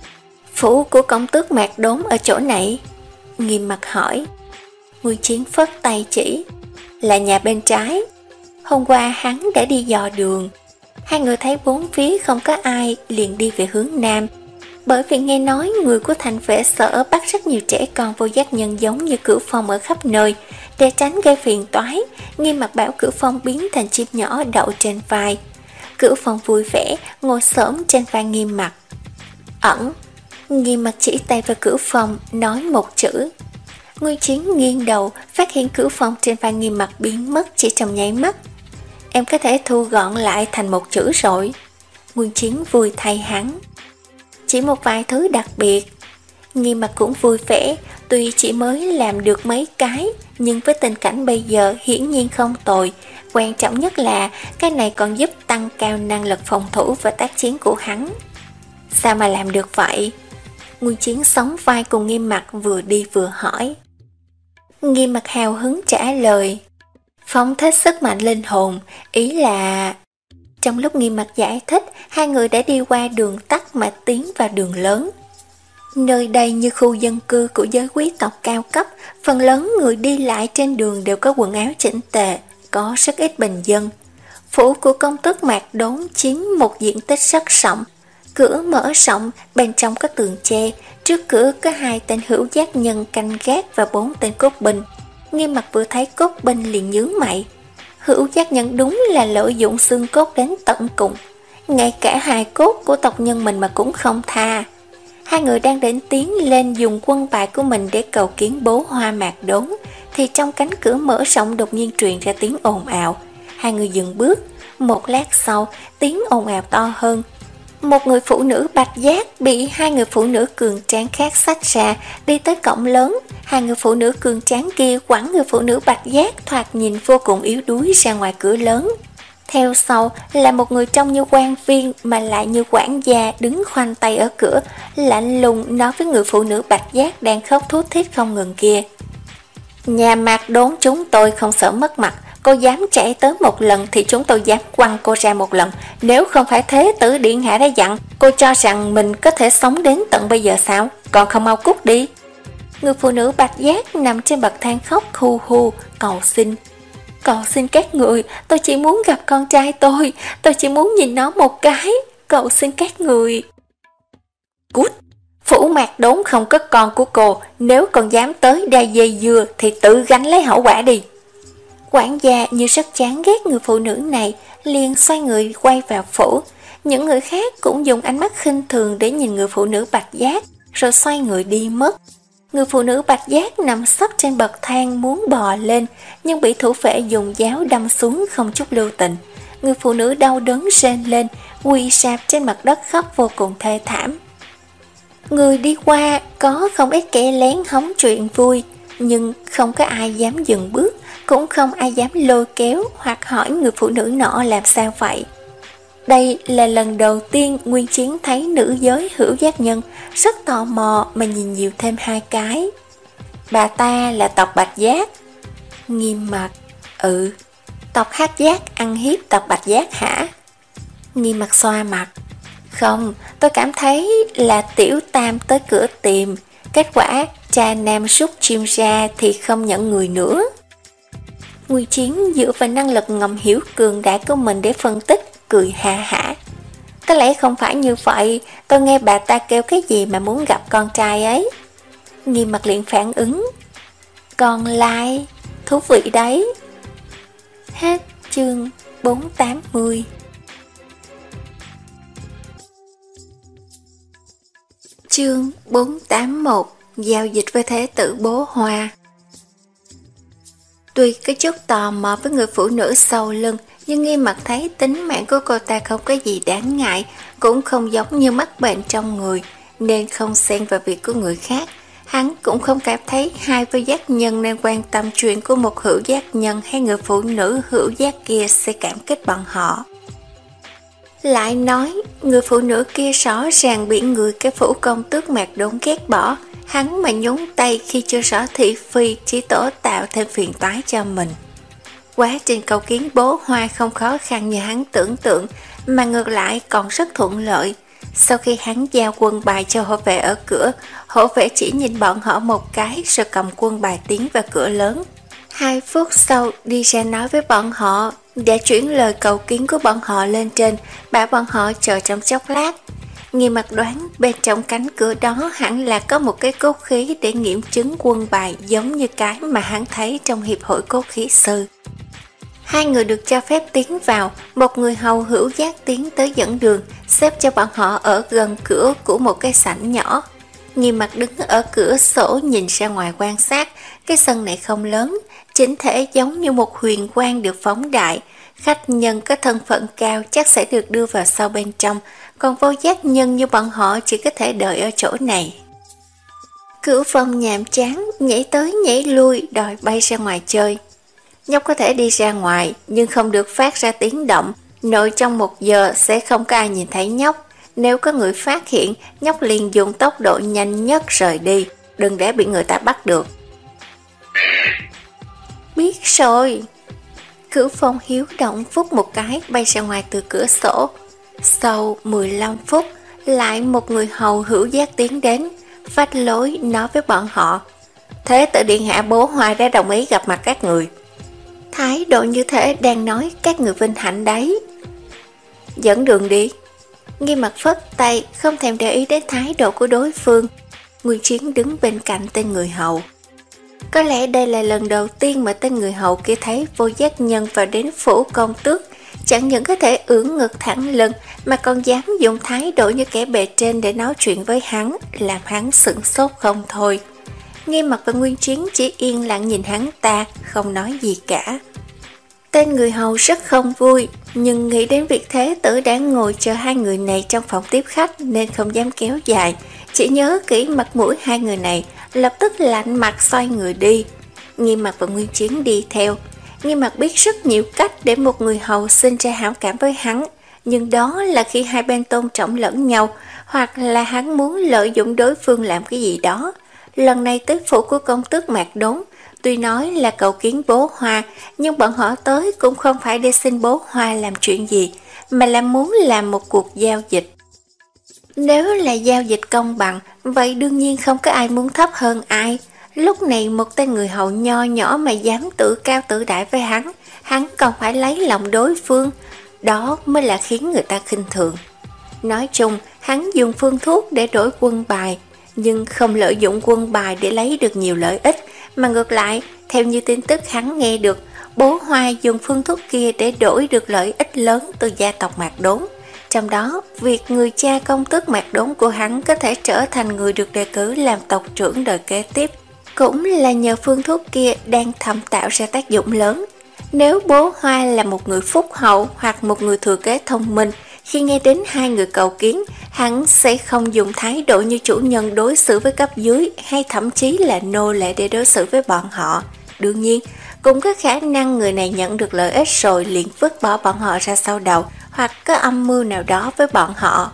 Phủ của công tước Mạc Đốn ở chỗ này? Nghiêm Mặc hỏi. Nguyên Chiến phất tay chỉ, là nhà bên trái. Hôm qua hắn đã đi dò đường. Hai người thấy bốn phía không có ai liền đi về hướng nam. Bởi vì nghe nói người của thành vệ sở bắt rất nhiều trẻ con Vô Giác Nhân giống như Cửu Phong ở khắp nơi. Để tránh gây phiền toái, Nghiêm Mặc bảo Cửu Phong biến thành chim nhỏ đậu trên vai. Cửu Phong vui vẻ ngồi xổm trên vai Nghiêm Mặc. Ẩn. Nghiêm Mặc chỉ tay vào Cửu Phong nói một chữ. Nguyên Chiến nghiêng đầu, phát hiện Cửu Phong trên vai Nghiêm Mặc biến mất chỉ trong nháy mắt. Em có thể thu gọn lại thành một chữ rồi. Nguyên Chiến vui thay hắn. Chỉ một vài thứ đặc biệt. Nghiêm Mặc cũng vui vẻ, tuy chỉ mới làm được mấy cái, nhưng với tình cảnh bây giờ hiển nhiên không tồi. Quan trọng nhất là cái này còn giúp tăng cao năng lực phòng thủ và tác chiến của hắn. Sao mà làm được vậy? Nguyên Chiến sóng vai cùng Nghiêm Mặc vừa đi vừa hỏi. Nghiêm Mặc hào hứng trả lời. Phóng thích sức mạnh linh hồn, ý là... Trong lúc Nghiêm Mặc giải thích, hai người đã đi qua đường tắt mà tiến vào đường lớn. Nơi đây như khu dân cư của giới quý tộc cao cấp, phần lớn người đi lại trên đường đều có quần áo chỉnh tề, có rất ít bình dân. Phủ của công tước Mạc Đốn chiếm một diện tích rất rộng, cửa mở rộng, bên trong có tường tre, trước cửa có hai tên hữu giác nhân canh gác và bốn tên cốt binh. Nghiêm Mặc vừa thấy cốt binh liền nhướng mày. Hữu giác nhân đúng là lợi dụng xương cốt đến tận cùng, ngay cả hài cốt của tộc nhân mình mà cũng không tha. Hai người đang định tiến lên dùng quân bài của mình để cầu kiến bố Hoa Mạc Đốn, thì trong cánh cửa mở rộng đột nhiên truyền ra tiếng ồn ào. Hai người dừng bước. Một lát sau, tiếng ồn ào to hơn. Một người phụ nữ bạch giác bị hai người phụ nữ cường tráng khác xách ra, đi tới cổng lớn. Hai người phụ nữ cường tráng kia quẳng người phụ nữ bạch giác thoạt nhìn vô cùng yếu đuối ra ngoài cửa lớn. Theo sau là một người trông như quan viên mà lại như quản gia đứng khoanh tay ở cửa, lạnh lùng nói với người phụ nữ bạch giác đang khóc thút thít không ngừng kia. Nhà Mạc Đốn chúng tôi không sợ mất mặt, cô dám chạy tới một lần thì chúng tôi dám quăng cô ra một lần. Nếu không phải Thế tử điện hạ đã dặn, cô cho rằng mình có thể sống đến tận bây giờ sao? Còn không mau cút đi. Người phụ nữ bạch giác nằm trên bậc thang khóc hu hu, cầu xin. Cầu xin các người, tôi chỉ muốn gặp con trai tôi, tôi chỉ muốn nhìn nó một cái, cầu xin các người. Cút, Phủ Mạc Đốn không có con của cô, nếu còn dám tới đa dây dưa thì tự gánh lấy hậu quả đi. Quản gia như rất chán ghét người phụ nữ này, liền xoay người quay vào phủ. Những người khác cũng dùng ánh mắt khinh thường để nhìn người phụ nữ bạch giác, rồi xoay người đi mất. Người phụ nữ bạch giác nằm sấp trên bậc thang muốn bò lên, nhưng bị thủ vệ dùng giáo đâm xuống không chút lưu tình. Người phụ nữ đau đớn rên lên, quỳ sạp trên mặt đất khóc vô cùng thê thảm. Người đi qua có không ít kẻ lén hóng chuyện vui, nhưng không có ai dám dừng bước, cũng không ai dám lôi kéo hoặc hỏi người phụ nữ nọ làm sao vậy. Đây là lần đầu tiên Nguyên Chiến thấy nữ giới hữu giác nhân, rất tò mò mà nhìn nhiều thêm hai cái. Bà ta là tộc Bạch Giác. Nghiêm mặt. Ừ. Tộc Hắc Giác ăn hiếp tộc Bạch Giác hả? Nghiêm mặt xoa mặt. Không, tôi cảm thấy là Tiểu Tam tới cửa tìm, kết quả cha nam rút chim ra thì không nhận người nữa. Nguyên Chiến dựa vào năng lực ngầm hiểu cường đại của mình để phân tích, cười ha hả. Có lẽ không phải như vậy, tôi nghe bà ta kêu cái gì mà muốn gặp con trai ấy. Nghiêm mặt liền phản ứng. Còn lại, thú vị đấy. Hết chương bốn trăm tám mươi. Chương bốn trăm tám mươi mốt. Giao dịch với Thế tử Bố Hoa. Tuy có chút tò mò với người phụ nữ sau lưng, nhưng Nghiêm mặt thấy tính mạng của cô ta không có gì đáng ngại, cũng không giống như mắc bệnh trong người, nên không xen vào việc của người khác. Hắn cũng không cảm thấy hai vô giác nhân nên quan tâm chuyện của một hữu giác nhân hay người phụ nữ hữu giác kia sẽ cảm kích bọn họ. Lại nói, người phụ nữ kia rõ ràng bị người cái phủ công tước Mạc Đốn ghét bỏ, hắn mà nhúng tay khi chưa rõ thị phi chỉ tổ tạo thêm phiền toái cho mình. Quá trình cầu kiến Bố Hoa không khó khăn như hắn tưởng tượng, mà ngược lại còn rất thuận lợi. Sau khi hắn giao quân bài cho hộ vệ ở cửa, hộ vệ chỉ nhìn bọn họ một cái rồi cầm quân bài tiến vào cửa lớn. Hai phút sau đi ra nói với bọn họ, đã chuyển lời cầu kiến của bọn họ lên trên, bảo bọn họ chờ trong chốc lát. Nghiêm mặt đoán bên trong cánh cửa đó hẳn là có một cái cốt khí để nghiệm chứng quân bài giống như cái mà hắn thấy trong hiệp hội cốt khí sư. Hai người được cho phép tiến vào, một người hầu hữu giác tiến tới dẫn đường, xếp cho bọn họ ở gần cửa của một cái sảnh nhỏ. Nghiêm mặt đứng ở cửa sổ nhìn ra ngoài quan sát, cái sân này không lớn, chỉnh thể giống như một huyền quang được phóng đại. Khách nhân có thân phận cao chắc sẽ được đưa vào sau bên trong, còn vô giác nhân như bọn họ chỉ có thể đợi ở chỗ này. Cửu Phong nhàm chán, nhảy tới nhảy lui đòi bay ra ngoài chơi. Nhóc có thể đi ra ngoài nhưng không được phát ra tiếng động, nội trong một giờ sẽ không có ai nhìn thấy nhóc. Nếu có người phát hiện, nhóc liền dùng tốc độ nhanh nhất rời đi, đừng để bị người ta bắt được. Biết rồi. Cửu Phong hiếu động phút một cái bay ra ngoài từ cửa sổ. Sau mười lăm phút, lại một người hầu hữu giác tiến đến, phách lối nói với bọn họ. Thế tử điện hạ Bố Hoa đã đồng ý gặp mặt các người. Thái độ như thế đang nói các người vinh hạnh đấy. Dẫn đường đi. Nghiêm mặt phất tay, không thèm để ý đến thái độ của đối phương. Nguyên Chiến đứng bên cạnh tên người hầu. Có lẽ đây là lần đầu tiên mà tên người hầu kia thấy vô giác nhân vào đến phủ công tước, chẳng những có thể ưỡn ngực thẳng lưng mà còn dám dùng thái độ như kẻ bề trên để nói chuyện với hắn, làm hắn sửng sốt không thôi. Nghiêm Mặc và Nguyên Chiến chỉ yên lặng nhìn hắn ta, không nói gì cả. Tên người hầu rất không vui, nhưng nghĩ đến việc Thế Tử đang ngồi chờ hai người này trong phòng tiếp khách nên không dám kéo dài, chỉ nhớ kỹ mặt mũi hai người này, lập tức lạnh mặt xoay người đi. Nghiêm Mặc và Nguyên Chiến đi theo. Nghiêm Mặc biết rất nhiều cách để một người hầu sinh ra hảo cảm với hắn, nhưng đó là khi hai bên tôn trọng lẫn nhau, hoặc là hắn muốn lợi dụng đối phương làm cái gì đó. Lần này tới phủ của công tước Mạc Đốn, tuy nói là cầu kiến bố Hoa, nhưng bọn họ tới cũng không phải để xin bố Hoa làm chuyện gì, mà là muốn làm một cuộc giao dịch. Nếu là giao dịch công bằng, vậy đương nhiên không có ai muốn thấp hơn ai. Lúc này một tên người hầu nho nhỏ mà dám tự cao tự đại với hắn, hắn còn phải lấy lòng đối phương, đó mới là khiến người ta khinh thường. Nói chung, hắn dùng phương thuốc để đổi quân bài, nhưng không lợi dụng quân bài để lấy được nhiều lợi ích, mà ngược lại, theo như tin tức hắn nghe được, bố Hoa dùng phương thuốc kia để đổi được lợi ích lớn từ gia tộc Mạc Đốn. Trong đó, việc người cha công tước Mạc Đốn của hắn có thể trở thành người được đề cử làm tộc trưởng đời kế tiếp, cũng là nhờ phương thuốc kia đang thầm tạo ra tác dụng lớn. Nếu bố Hoa là một người phúc hậu hoặc một người thừa kế thông minh, khi nghe đến hai người cầu kiến, hắn sẽ không dùng thái độ như chủ nhân đối xử với cấp dưới hay thậm chí là nô lệ để đối xử với bọn họ. Đương nhiên, cũng có khả năng người này nhận được lợi ích rồi liền vứt bỏ bọn họ ra sau đầu, hoặc có âm mưu nào đó với bọn họ.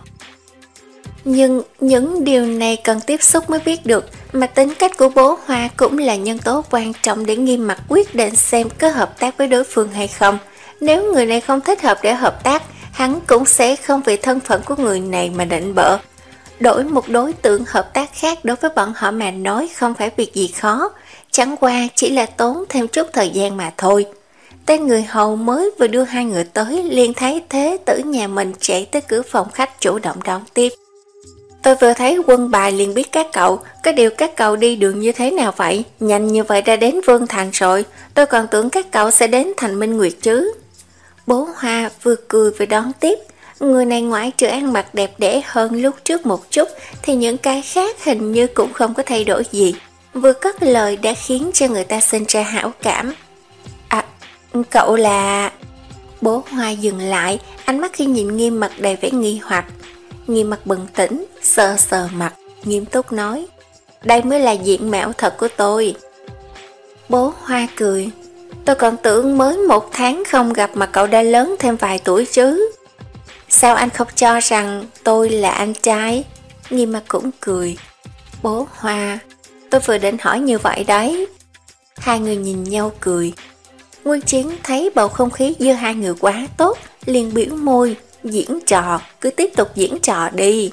Nhưng những điều này cần tiếp xúc mới biết được, mà tính cách của bố Hoa cũng là nhân tố quan trọng để Nghiêm Mặc quyết định xem có hợp tác với đối phương hay không. Nếu người này không thích hợp để hợp tác, hắn cũng sẽ không vì thân phận của người này mà định bợ. Đổi một đối tượng hợp tác khác đối với bọn họ mà nói không phải việc gì khó, chẳng qua chỉ là tốn thêm chút thời gian mà thôi. Tên người hầu mới vừa đưa hai người tới liền thấy Thế Tử nhà mình chạy tới cửa phòng khách chủ động đón tiếp. Tôi vừa thấy quân bài liền biết các cậu, có điều các cậu đi đường như thế nào vậy? Nhanh như vậy đã đến Vương Thành rồi, tôi còn tưởng các cậu sẽ đến Thành Minh Nguyệt chứ. Bố Hoa vừa cười vừa đón tiếp, người này ngoại trừ ăn mặc đẹp đẽ hơn lúc trước một chút thì những cái khác hình như cũng không có thay đổi gì. Vừa cất lời đã khiến cho người ta sinh ra hảo cảm. À, cậu là... Bố Hoa dừng lại, ánh mắt khi nhìn Nghiêm Mặc đầy vẻ nghi hoặc. Nghiêm Mặc bừng tỉnh, sờ sờ mặt, nghiêm túc nói, đây mới là diện mạo thật của tôi. Bố Hoa cười, tôi còn tưởng mới một tháng không gặp mà cậu đã lớn thêm vài tuổi chứ. Sao anh không cho rằng tôi là anh trai? Nghiêm Mặc cũng cười. Bố Hoa, tôi vừa định hỏi như vậy đấy. Hai người nhìn nhau cười. Nguyên Chiến thấy bầu không khí giữa hai người quá tốt, liền biểu môi, diễn trò, cứ tiếp tục diễn trò đi.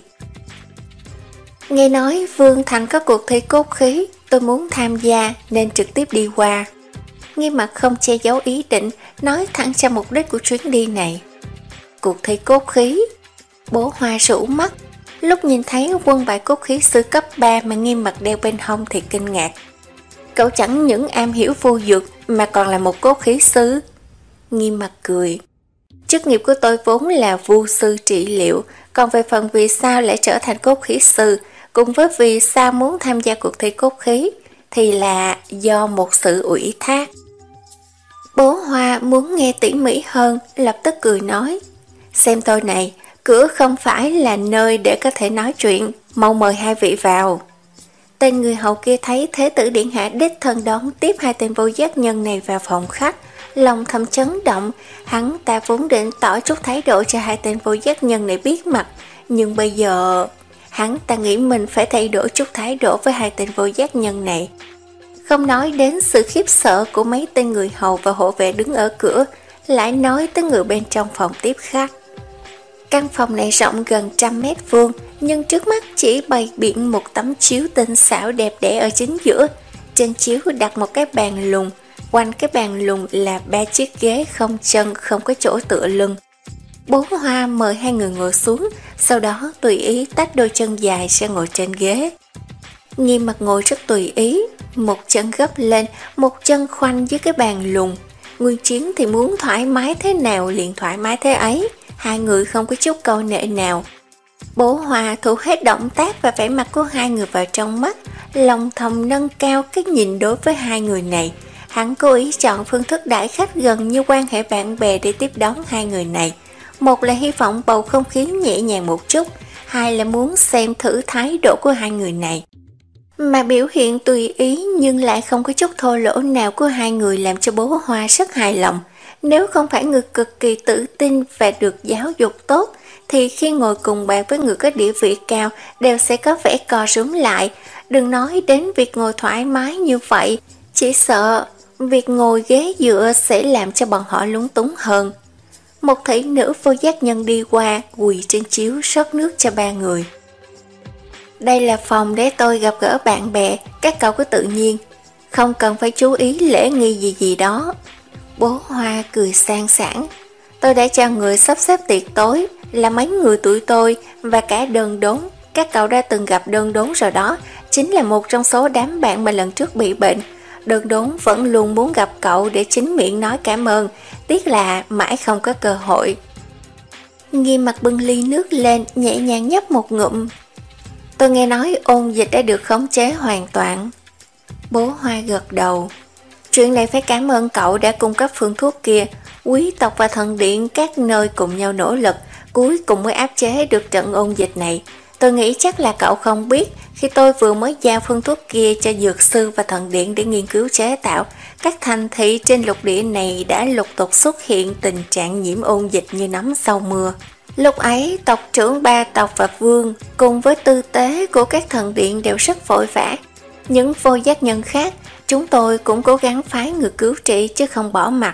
Nghe nói Vương Thành có cuộc thi cốt khí, tôi muốn tham gia nên trực tiếp đi qua. Nghiêm Mặc không che giấu ý định, nói thẳng ra mục đích của chuyến đi này. Cuộc thi cốt khí? Bố Hoa rũ mắt, lúc nhìn thấy quân bài cốt khí sư cấp ba mà Nghiêm Mặc đeo bên hông thì kinh ngạc. Cậu chẳng những am hiểu phù dược mà còn là một cốt khí sư. Nghiêm Mặc cười. Chức nghiệp của tôi vốn là vu sư trị liệu, còn về phần vì sao lại trở thành cốt khí sư, cùng với vì sao muốn tham gia cuộc thi cốt khí, thì là do một sự ủy thác. Bố Hoa muốn nghe tỉ mỉ hơn, lập tức cười nói, xem tôi này, cửa không phải là nơi để có thể nói chuyện, mau mời hai vị vào. Tên người hầu kia thấy Thế Tử điện hạ đích thân đón tiếp hai tên vô giác nhân này vào phòng khách, lòng thầm chấn động. Hắn ta vốn định tỏ chút thái độ cho hai tên vô giác nhân này biết mặt, nhưng bây giờ hắn ta nghĩ mình phải thay đổi chút thái độ với hai tên vô giác nhân này. Không nói đến sự khiếp sợ của mấy tên người hầu và hộ vệ đứng ở cửa, lại nói tới người bên trong phòng tiếp khách. Căn phòng này rộng gần trăm mét vuông, nhưng trước mắt chỉ bày biện một tấm chiếu tinh xảo đẹp đẽ ở chính giữa. Trên chiếu đặt một cái bàn lùn, quanh cái bàn lùn là ba chiếc ghế không chân, không có chỗ tựa lưng. Bố Hoa mời hai người ngồi xuống, sau đó tùy ý tách đôi chân dài ra ngồi trên ghế. Nghiêm Mặc ngồi rất tùy ý, một chân gấp lên, một chân khoanh dưới cái bàn lùn. Nguyên Chiến thì muốn thoải mái thế nào liền thoải mái thế ấy, hai người không có chút câu nệ nào. Bố Hoa thu hết động tác và vẻ mặt của hai người vào trong mắt, lòng thầm nâng cao cái nhìn đối với hai người này. Hắn cố ý chọn phương thức đãi khách gần như quan hệ bạn bè để tiếp đón hai người này. Một là hy vọng bầu không khí nhẹ nhàng một chút, hai là muốn xem thử thái độ của hai người này. Mà biểu hiện tùy ý nhưng lại không có chút thô lỗ nào của hai người làm cho bố Hoa rất hài lòng. Nếu không phải người cực kỳ tự tin và được giáo dục tốt, thì khi ngồi cùng bàn với người có địa vị cao đều sẽ có vẻ co rúm lại. Đừng nói đến việc ngồi thoải mái như vậy, chỉ sợ việc ngồi ghế dựa sẽ làm cho bọn họ lúng túng hơn. Một thị nữ vô giác nhân đi qua, quỳ trên chiếu rót nước cho ba người. Đây là phòng để tôi gặp gỡ bạn bè, các cậu cứ tự nhiên, không cần phải chú ý lễ nghi gì gì đó. Bố Hoa cười sang sảng. Tôi đã cho người sắp xếp tiệc tối, là mấy người tuổi tôi và cả Đơn Đốn. Các cậu đã từng gặp Đơn Đốn rồi đó, chính là một trong số đám bạn mà lần trước bị bệnh. Đơn Đốn vẫn luôn muốn gặp cậu để chính miệng nói cảm ơn, tiếc là mãi không có cơ hội. Nghiêm Mặt bưng ly nước lên, nhẹ nhàng nhấp một ngụm. Tôi nghe nói ôn dịch đã được khống chế hoàn toàn. Bố Hoa gật đầu. Chuyện này phải cảm ơn cậu đã cung cấp phương thuốc kia. Quý tộc và thần điện các nơi cùng nhau nỗ lực, cuối cùng mới áp chế được trận ôn dịch này. Tôi nghĩ chắc là cậu không biết, khi tôi vừa mới giao phương thuốc kia cho dược sư và thần điện để nghiên cứu chế tạo, các thành thị trên lục địa này đã lục tục xuất hiện tình trạng nhiễm ôn dịch như nấm sau mưa. Lúc ấy, tộc trưởng ba tộc và vương cùng với tư tế của các thần điện đều rất vội vã. Những vô giác nhân khác, chúng tôi cũng cố gắng phái người cứu trị chứ không bỏ mặt.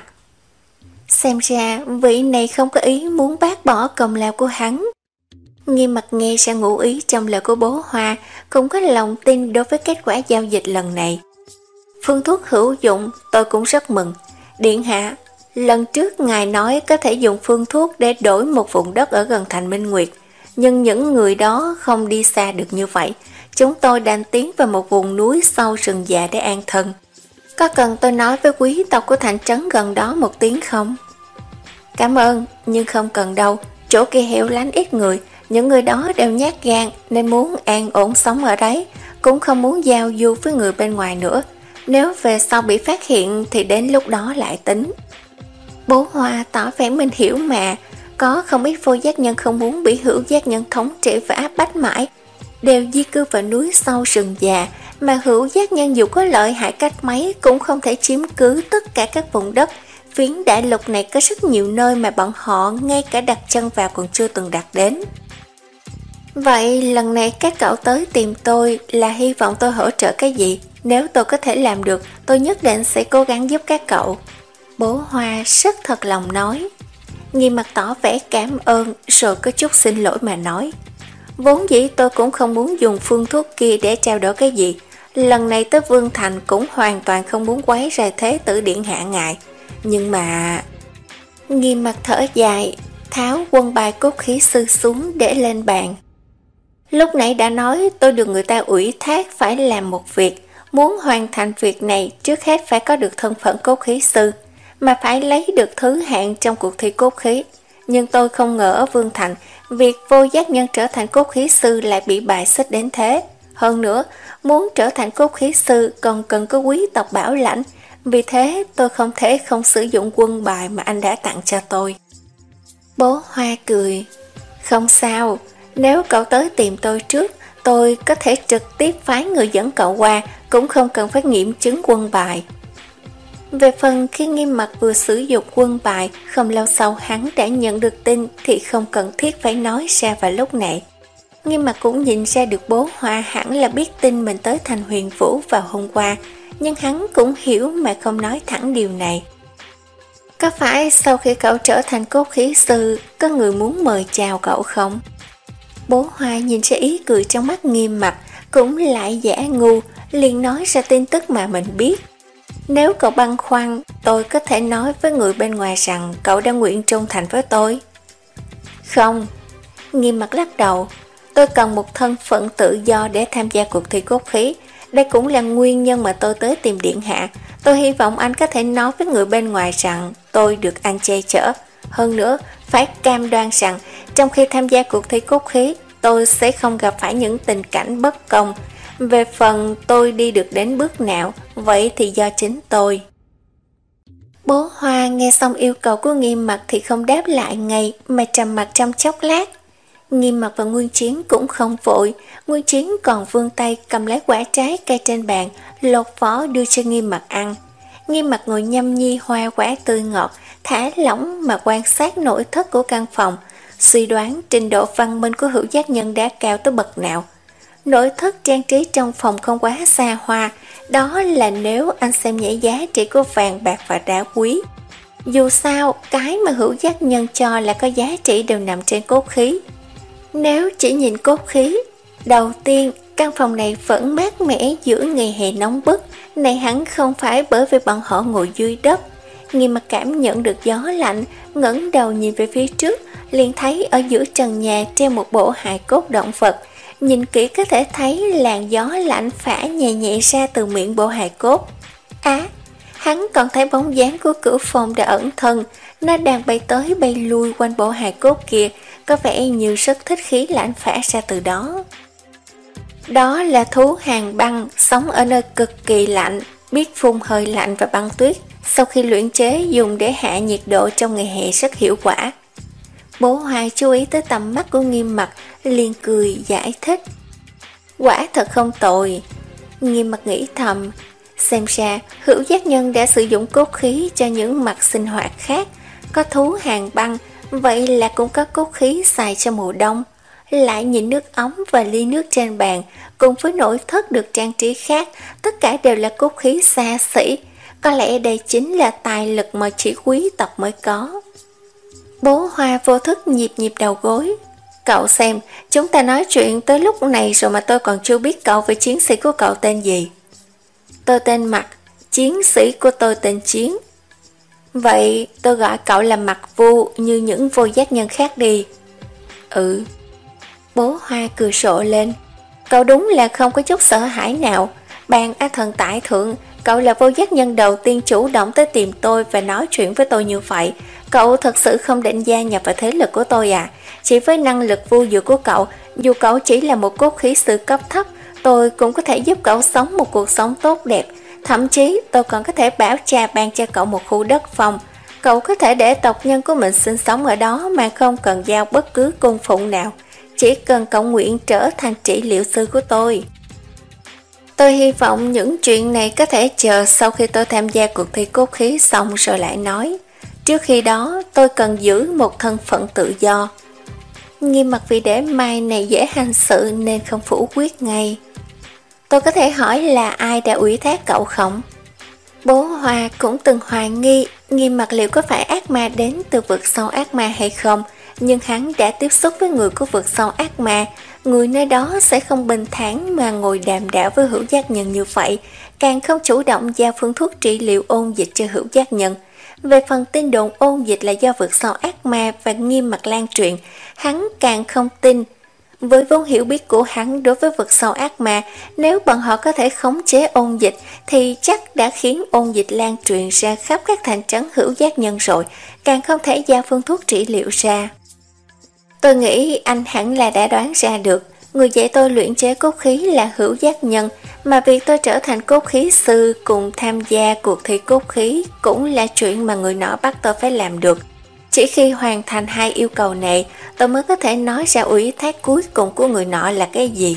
Xem ra vị này không có ý muốn bác bỏ công lao của hắn. Nghiêm Mặt nghe ra ngụ ý trong lời của bố Hoa, cũng có lòng tin đối với kết quả giao dịch lần này. Phương thuốc hữu dụng, tôi cũng rất mừng. Điện hạ, lần trước ngài nói có thể dùng phương thuốc để đổi một vùng đất ở gần thành Minh Nguyệt, nhưng những người đó không đi xa được như vậy. Chúng tôi đang tiến vào một vùng núi sâu rừng già để an thân. Có cần tôi nói với quý tộc của thành trấn gần đó một tiếng không? Cảm ơn, nhưng không cần đâu. Chỗ kia hẻo lánh ít người, những người đó đều nhát gan nên muốn an ổn sống ở đấy, cũng không muốn giao du với người bên ngoài nữa. Nếu về sau bị phát hiện thì đến lúc đó lại tính. Bố Hoa tỏ vẻ mình hiểu mà, có không ít vô giác nhân không muốn bị hữu giác nhân thống trị và áp bách mãi, đều di cư vào núi sâu rừng già, mà hữu giác nhân dù có lợi hại cách mấy cũng không thể chiếm cứ tất cả các vùng đất. Phiến đại lục này có rất nhiều nơi mà bọn họ ngay cả đặt chân vào còn chưa từng đặt đến. Vậy lần này các cậu tới tìm tôi là hy vọng tôi hỗ trợ cái gì? Nếu tôi có thể làm được, tôi nhất định sẽ cố gắng giúp các cậu. Bố Hoa rất thật lòng nói. Nghiêm Mặt tỏ vẻ cảm ơn rồi có chút xin lỗi mà nói. Vốn dĩ tôi cũng không muốn dùng phương thuốc kia để trao đổi cái gì. Lần này tới Vương Thành cũng hoàn toàn không muốn quấy rầy Thế tử điện hạ ngài. Nhưng mà... Nghiêm Mặt thở dài, tháo quân bài cốt khí sư xuống để lên bàn. Lúc nãy đã nói tôi được người ta ủy thác phải làm một việc. Muốn hoàn thành việc này trước hết phải có được thân phận cốt khí sư, mà phải lấy được thứ hạng trong cuộc thi cốt khí. Nhưng tôi không ngờ ở Vương Thành, việc vô giác nhân trở thành cốt khí sư lại bị bài xích đến thế. Hơn nữa, muốn trở thành cốt khí sư còn cần có quý tộc bảo lãnh. Vì thế tôi không thể không sử dụng quân bài mà anh đã tặng cho tôi. Bố Hoa cười. Không sao, nếu cậu tới tìm tôi trước, tôi có thể trực tiếp phái người dẫn cậu qua, cũng không cần phải nghiệm chứng quân bài. Về phần khi Nghiêm Mặt vừa sử dụng quân bài, không lâu sau hắn đã nhận được tin thì không cần thiết phải nói ra vào lúc này. Nghiêm Mặt cũng nhìn ra được bố Hoa hẳn là biết tin mình tới thành Huyền Vũ vào hôm qua, nhưng hắn cũng hiểu mà không nói thẳng điều này. Có phải sau khi cậu trở thành cốt khí sư, có người muốn mời chào cậu không? Bố Hoa nhìn ra ý cười trong mắt Nghiêm Mặt, cũng lại giả ngu, liền nói ra tin tức mà mình biết. Nếu cậu băn khoăn, tôi có thể nói với người bên ngoài rằng cậu đã nguyện trung thành với tôi. Không, Nghiêm Mặt lắc đầu, tôi cần một thân phận tự do để tham gia cuộc thi cốt khí. Đây cũng là nguyên nhân mà tôi tới tìm điện hạ. Tôi hy vọng anh có thể nói với người bên ngoài rằng tôi được anh che chở. Hơn nữa, phải cam đoan rằng trong khi tham gia cuộc thi cốt khí, tôi sẽ không gặp phải những tình cảnh bất công. Về phần tôi đi được đến bước nào, vậy thì do chính tôi. Bố Hoa nghe xong yêu cầu của Nghiêm Mặc thì không đáp lại ngay mà trầm mặc trong chốc lát. Nghiêm Mặc và Nguyên Chiến cũng không vội, Nguyên Chiến còn vươn tay cầm lấy quả trái cây trên bàn, lột vỏ đưa cho Nghiêm Mặc ăn. Nghiêm Mặc ngồi nhâm nhi hoa quả tươi ngọt, thả lỏng mà quan sát nội thất của căn phòng, suy đoán trình độ văn minh của Hữu Giác Nhân đã cao tới bậc nào. Nội thất trang trí trong phòng không quá xa hoa, đó là nếu anh xem nhẹ giá trị của vàng bạc và đá quý. Dù sao, cái mà Hữu Giác Nhân cho là có giá trị đều nằm trên cốt khí. Nếu chỉ nhìn cốt khí, đầu tiên căn phòng này vẫn mát mẻ giữa ngày hè nóng bức, này hẳn không phải bởi vì bọn họ ngồi dưới đất. Nghiêm Mặc cảm nhận được gió lạnh, ngẩng đầu nhìn về phía trước, liền thấy ở giữa trần nhà treo một bộ hài cốt động vật. Nhìn kỹ có thể thấy làn gió lạnh phả nhẹ nhẹ ra từ miệng bộ hài cốt. Á, à, hắn còn thấy bóng dáng của Cửu Phong đã ẩn thân, nó đang bay tới bay lui quanh bộ hài cốt kia, có vẻ như rất thích khí lạnh phả ra từ đó. Đó là thú hàng băng, sống ở nơi cực kỳ lạnh, biết phun hơi lạnh và băng tuyết, sau khi luyện chế dùng để hạ nhiệt độ trong ngày hè rất hiệu quả. Bố Hoa chú ý tới tầm mắt của Nghiêm Mặc, liền cười giải thích. Quả thật không tồi. Nghiêm Mặc nghĩ thầm, xem ra Hữu Giác Nhân đã sử dụng cốt khí cho những mặt sinh hoạt khác, có thú hàng băng, vậy là cũng có cốt khí xài cho mùa đông. Lại nhìn nước ống và ly nước trên bàn, cùng với nội thất được trang trí khác, tất cả đều là cốt khí xa xỉ. Có lẽ đây chính là tài lực mà chỉ quý tộc mới có. Bố Hoa vô thức nhịp nhịp đầu gối. Cậu xem, chúng ta nói chuyện tới lúc này rồi mà tôi còn chưa biết cậu với chiến sĩ của cậu tên gì. Tôi tên Mặc, chiến sĩ của tôi tên Chiến. Vậy tôi gọi cậu là Mặc Vu như những vô giác nhân khác đi. Ừ. Bố Hoa cười rộ lên. Cậu đúng là không có chút sợ hãi nào. Ban á thần tại thượng, cậu là vô giác nhân đầu tiên chủ động tới tìm tôi và nói chuyện với tôi như vậy. Cậu thật sự không định gia nhập vào thế lực của tôi à? Chỉ với năng lực vu dược của cậu, dù cậu chỉ là một cốt khí sư cấp thấp, tôi cũng có thể giúp cậu sống một cuộc sống tốt đẹp. Thậm chí tôi còn có thể bảo cha ban cho cậu một khu đất phong. Cậu có thể để tộc nhân của mình sinh sống ở đó mà không cần giao bất cứ cung phụng nào. Chỉ cần cậu nguyện trở thành trị liệu sư của tôi. Tôi hy vọng những chuyện này có thể chờ sau khi tôi tham gia cuộc thi cốt khí xong rồi lại nói. Trước khi đó tôi cần giữ một thân phận tự do. Nghiêm Mặc vì để mai này dễ hành sự nên không phủ quyết ngay. Tôi có thể hỏi là ai đã ủy thác cậu không? Bố Hoa cũng từng hoài nghi Nghiêm Mặc liệu có phải ác ma đến từ vực sâu ác ma hay không, nhưng hắn đã tiếp xúc với người của vực sâu ác ma, người nơi đó sẽ không bình thản mà ngồi đàm đạo với Hữu Giác Nhân như vậy, càng không chủ động giao phương thuốc trị liệu ôn dịch cho Hữu Giác Nhân. Về phần tin đồn ôn dịch là do vực sâu ác ma và Nghiêm Mặc lan truyền, hắn càng không tin. Với vốn hiểu biết của hắn đối với vực sâu ác ma, nếu bọn họ có thể khống chế ôn dịch thì chắc đã khiến ôn dịch lan truyền ra khắp các thành trấn Hữu Giác Nhân rồi, càng không thể giao phương thuốc trị liệu ra. Tôi nghĩ anh hẳn là đã đoán ra được, người dạy tôi luyện chế cốt khí là Hữu Giác Nhân, mà việc tôi trở thành cốt khí sư cùng tham gia cuộc thi cốt khí cũng là chuyện mà người nọ bắt tôi phải làm được. Chỉ khi hoàn thành hai yêu cầu này, tôi mới có thể nói ra ủy thác cuối cùng của người nọ là cái gì.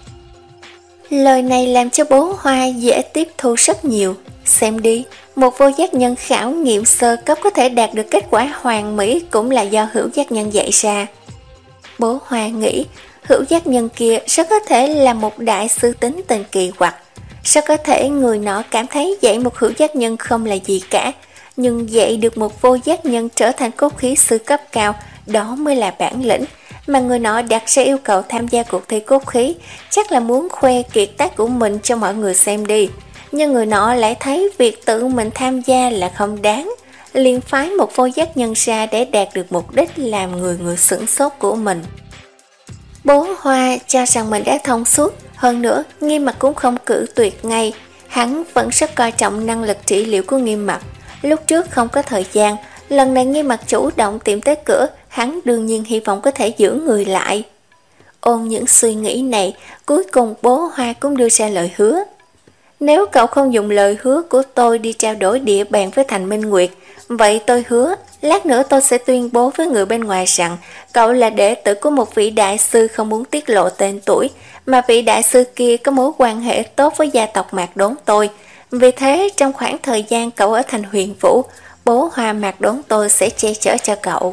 Lời này làm cho bố Hoa dễ tiếp thu rất nhiều. Xem đi, một vô giác nhân khảo nghiệm sơ cấp có thể đạt được kết quả hoàn mỹ cũng là do Hữu Giác Nhân dạy ra. Bố Hoa nghĩ, Hữu Giác Nhân kia rất có thể là một đại sư tính tình kỳ quặc. Rất có thể người nọ cảm thấy dạy một Hữu Giác Nhân không là gì cả, nhưng dạy được một vô giác nhân trở thành cốt khí sư cấp cao, đó mới là bản lĩnh. Mà người nọ đặt ra yêu cầu tham gia cuộc thi cốt khí, chắc là muốn khoe kiệt tác của mình cho mọi người xem đi. Nhưng người nọ lại thấy việc tự mình tham gia là không đáng, liền phái một vô giác nhân ra để đạt được mục đích làm người người sửng sốt của mình. Bố Hoa cho rằng mình đã thông suốt, hơn nữa Nghiêm Mặc cũng không cự tuyệt ngay. Hắn vẫn rất coi trọng năng lực trị liệu của Nghiêm Mặc. Lúc trước không có thời gian, lần này Nghiêm Mặc chủ động tìm tới cửa, hắn đương nhiên hy vọng có thể giữ người lại. Ôm những suy nghĩ này, cuối cùng bố Hoa cũng đưa ra lời hứa. Nếu cậu không dùng lời hứa của tôi đi trao đổi địa bàn với Thành Minh Nguyệt, vậy tôi hứa, lát nữa tôi sẽ tuyên bố với người bên ngoài rằng cậu là đệ tử của một vị đại sư không muốn tiết lộ tên tuổi, mà vị đại sư kia có mối quan hệ tốt với gia tộc Mạc Đốn tôi. Vì thế, trong khoảng thời gian cậu ở thành Huyền Vũ, bố Hoa Mạc Đốn tôi sẽ che chở cho cậu.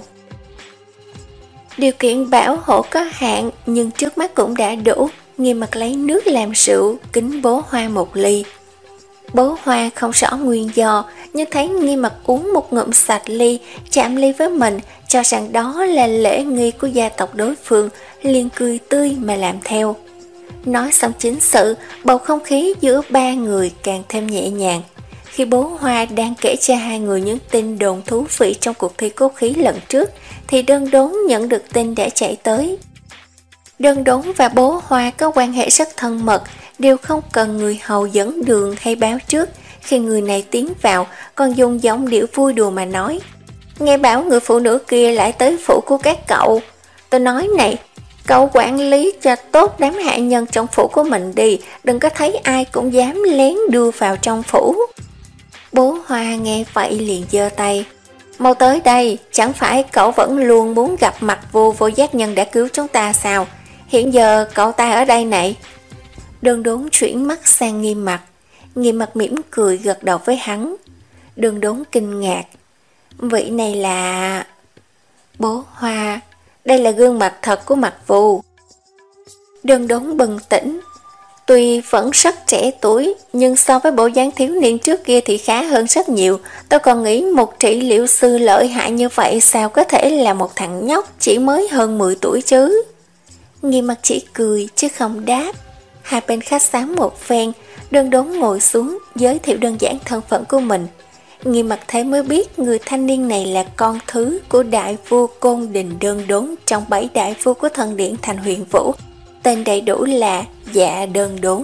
Điều kiện bảo hộ có hạn, nhưng trước mắt cũng đã đủ. Nghiêm Mặc lấy nước làm rượu, kính bố Hoa một ly. Bố Hoa không rõ nguyên do, nhưng thấy Nghiêm Mặc uống một ngụm sạch ly, chạm ly với mình, cho rằng đó là lễ nghi của gia tộc đối phương, liền cười tươi mà làm theo. Nói xong chính sự, bầu không khí giữa ba người càng thêm nhẹ nhàng. Khi bố Hoa đang kể cho hai người những tin đồn thú vị trong cuộc thi cốt khí lần trước, thì Đơn Đốn nhận được tin đã chạy tới. Đơn Đốn và bố Hoa có quan hệ rất thân mật, đều không cần người hầu dẫn đường hay báo trước. Khi người này tiến vào, còn dùng giọng điệu vui đùa mà nói: nghe bảo người phụ nữ kia lại tới phủ của các cậu. Tôi nói này, cậu quản lý cho tốt đám hạ nhân trong phủ của mình đi, đừng có thấy ai cũng dám lén đưa vào trong phủ. Bố Hoa nghe vậy liền giơ tay: mau tới đây, chẳng phải cậu vẫn luôn muốn gặp mặt Vô Vô Giác Nhân đã cứu chúng ta sao? Hiện giờ cậu ta ở đây này. Đơn Đốn chuyển mắt sang Nghiêm Mặc. Nghiêm Mặc mỉm cười gật đầu với hắn. Đơn Đốn kinh ngạc: vị này là... Bố Hoa, đây là gương mặt thật của Mặc Vô. Đơn Đốn bừng tỉnh: tuy vẫn rất trẻ tuổi, nhưng so với bộ dáng thiếu niên trước kia thì khá hơn rất nhiều. Tôi còn nghĩ một trị liệu sư lợi hại như vậy sao có thể là một thằng nhóc chỉ mới hơn mười tuổi chứ. Nghiêm Mặc chỉ cười chứ không đáp. Hai bên khách sáo một phen, Đơn Đốn ngồi xuống giới thiệu đơn giản thân phận của mình. Nghiêm Mặc thấy mới biết người thanh niên này là con thứ của đại vua Côn Đình Đơn Đốn trong bảy đại vua của thần điện thành Huyền Vũ. Tên đầy đủ là Dạ Đơn Đốn.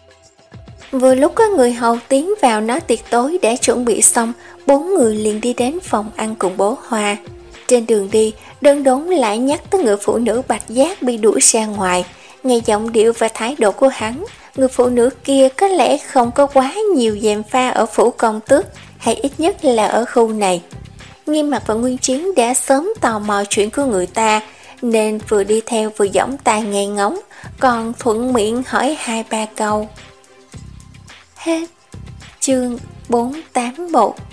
Vừa lúc có người hầu tiến vào nói tiệc tối đã chuẩn bị xong, bốn người liền đi đến phòng ăn cùng bố Hoa. Trên đường đi, Đơn Đốn lại nhắc tới người phụ nữ Bạch Giác bị đuổi ra ngoài. Nghe giọng điệu và thái độ của hắn, người phụ nữ kia có lẽ không có quá nhiều gièm pha ở phủ công tước, hay ít nhất là ở khu này. Nghiêm Mặc và Nguyên Chiến đã sớm tò mò chuyện của người ta, nên vừa đi theo vừa giỏng tai nghe ngóng, còn thuận miệng hỏi hai ba câu. Hết chương bốn tám mốt.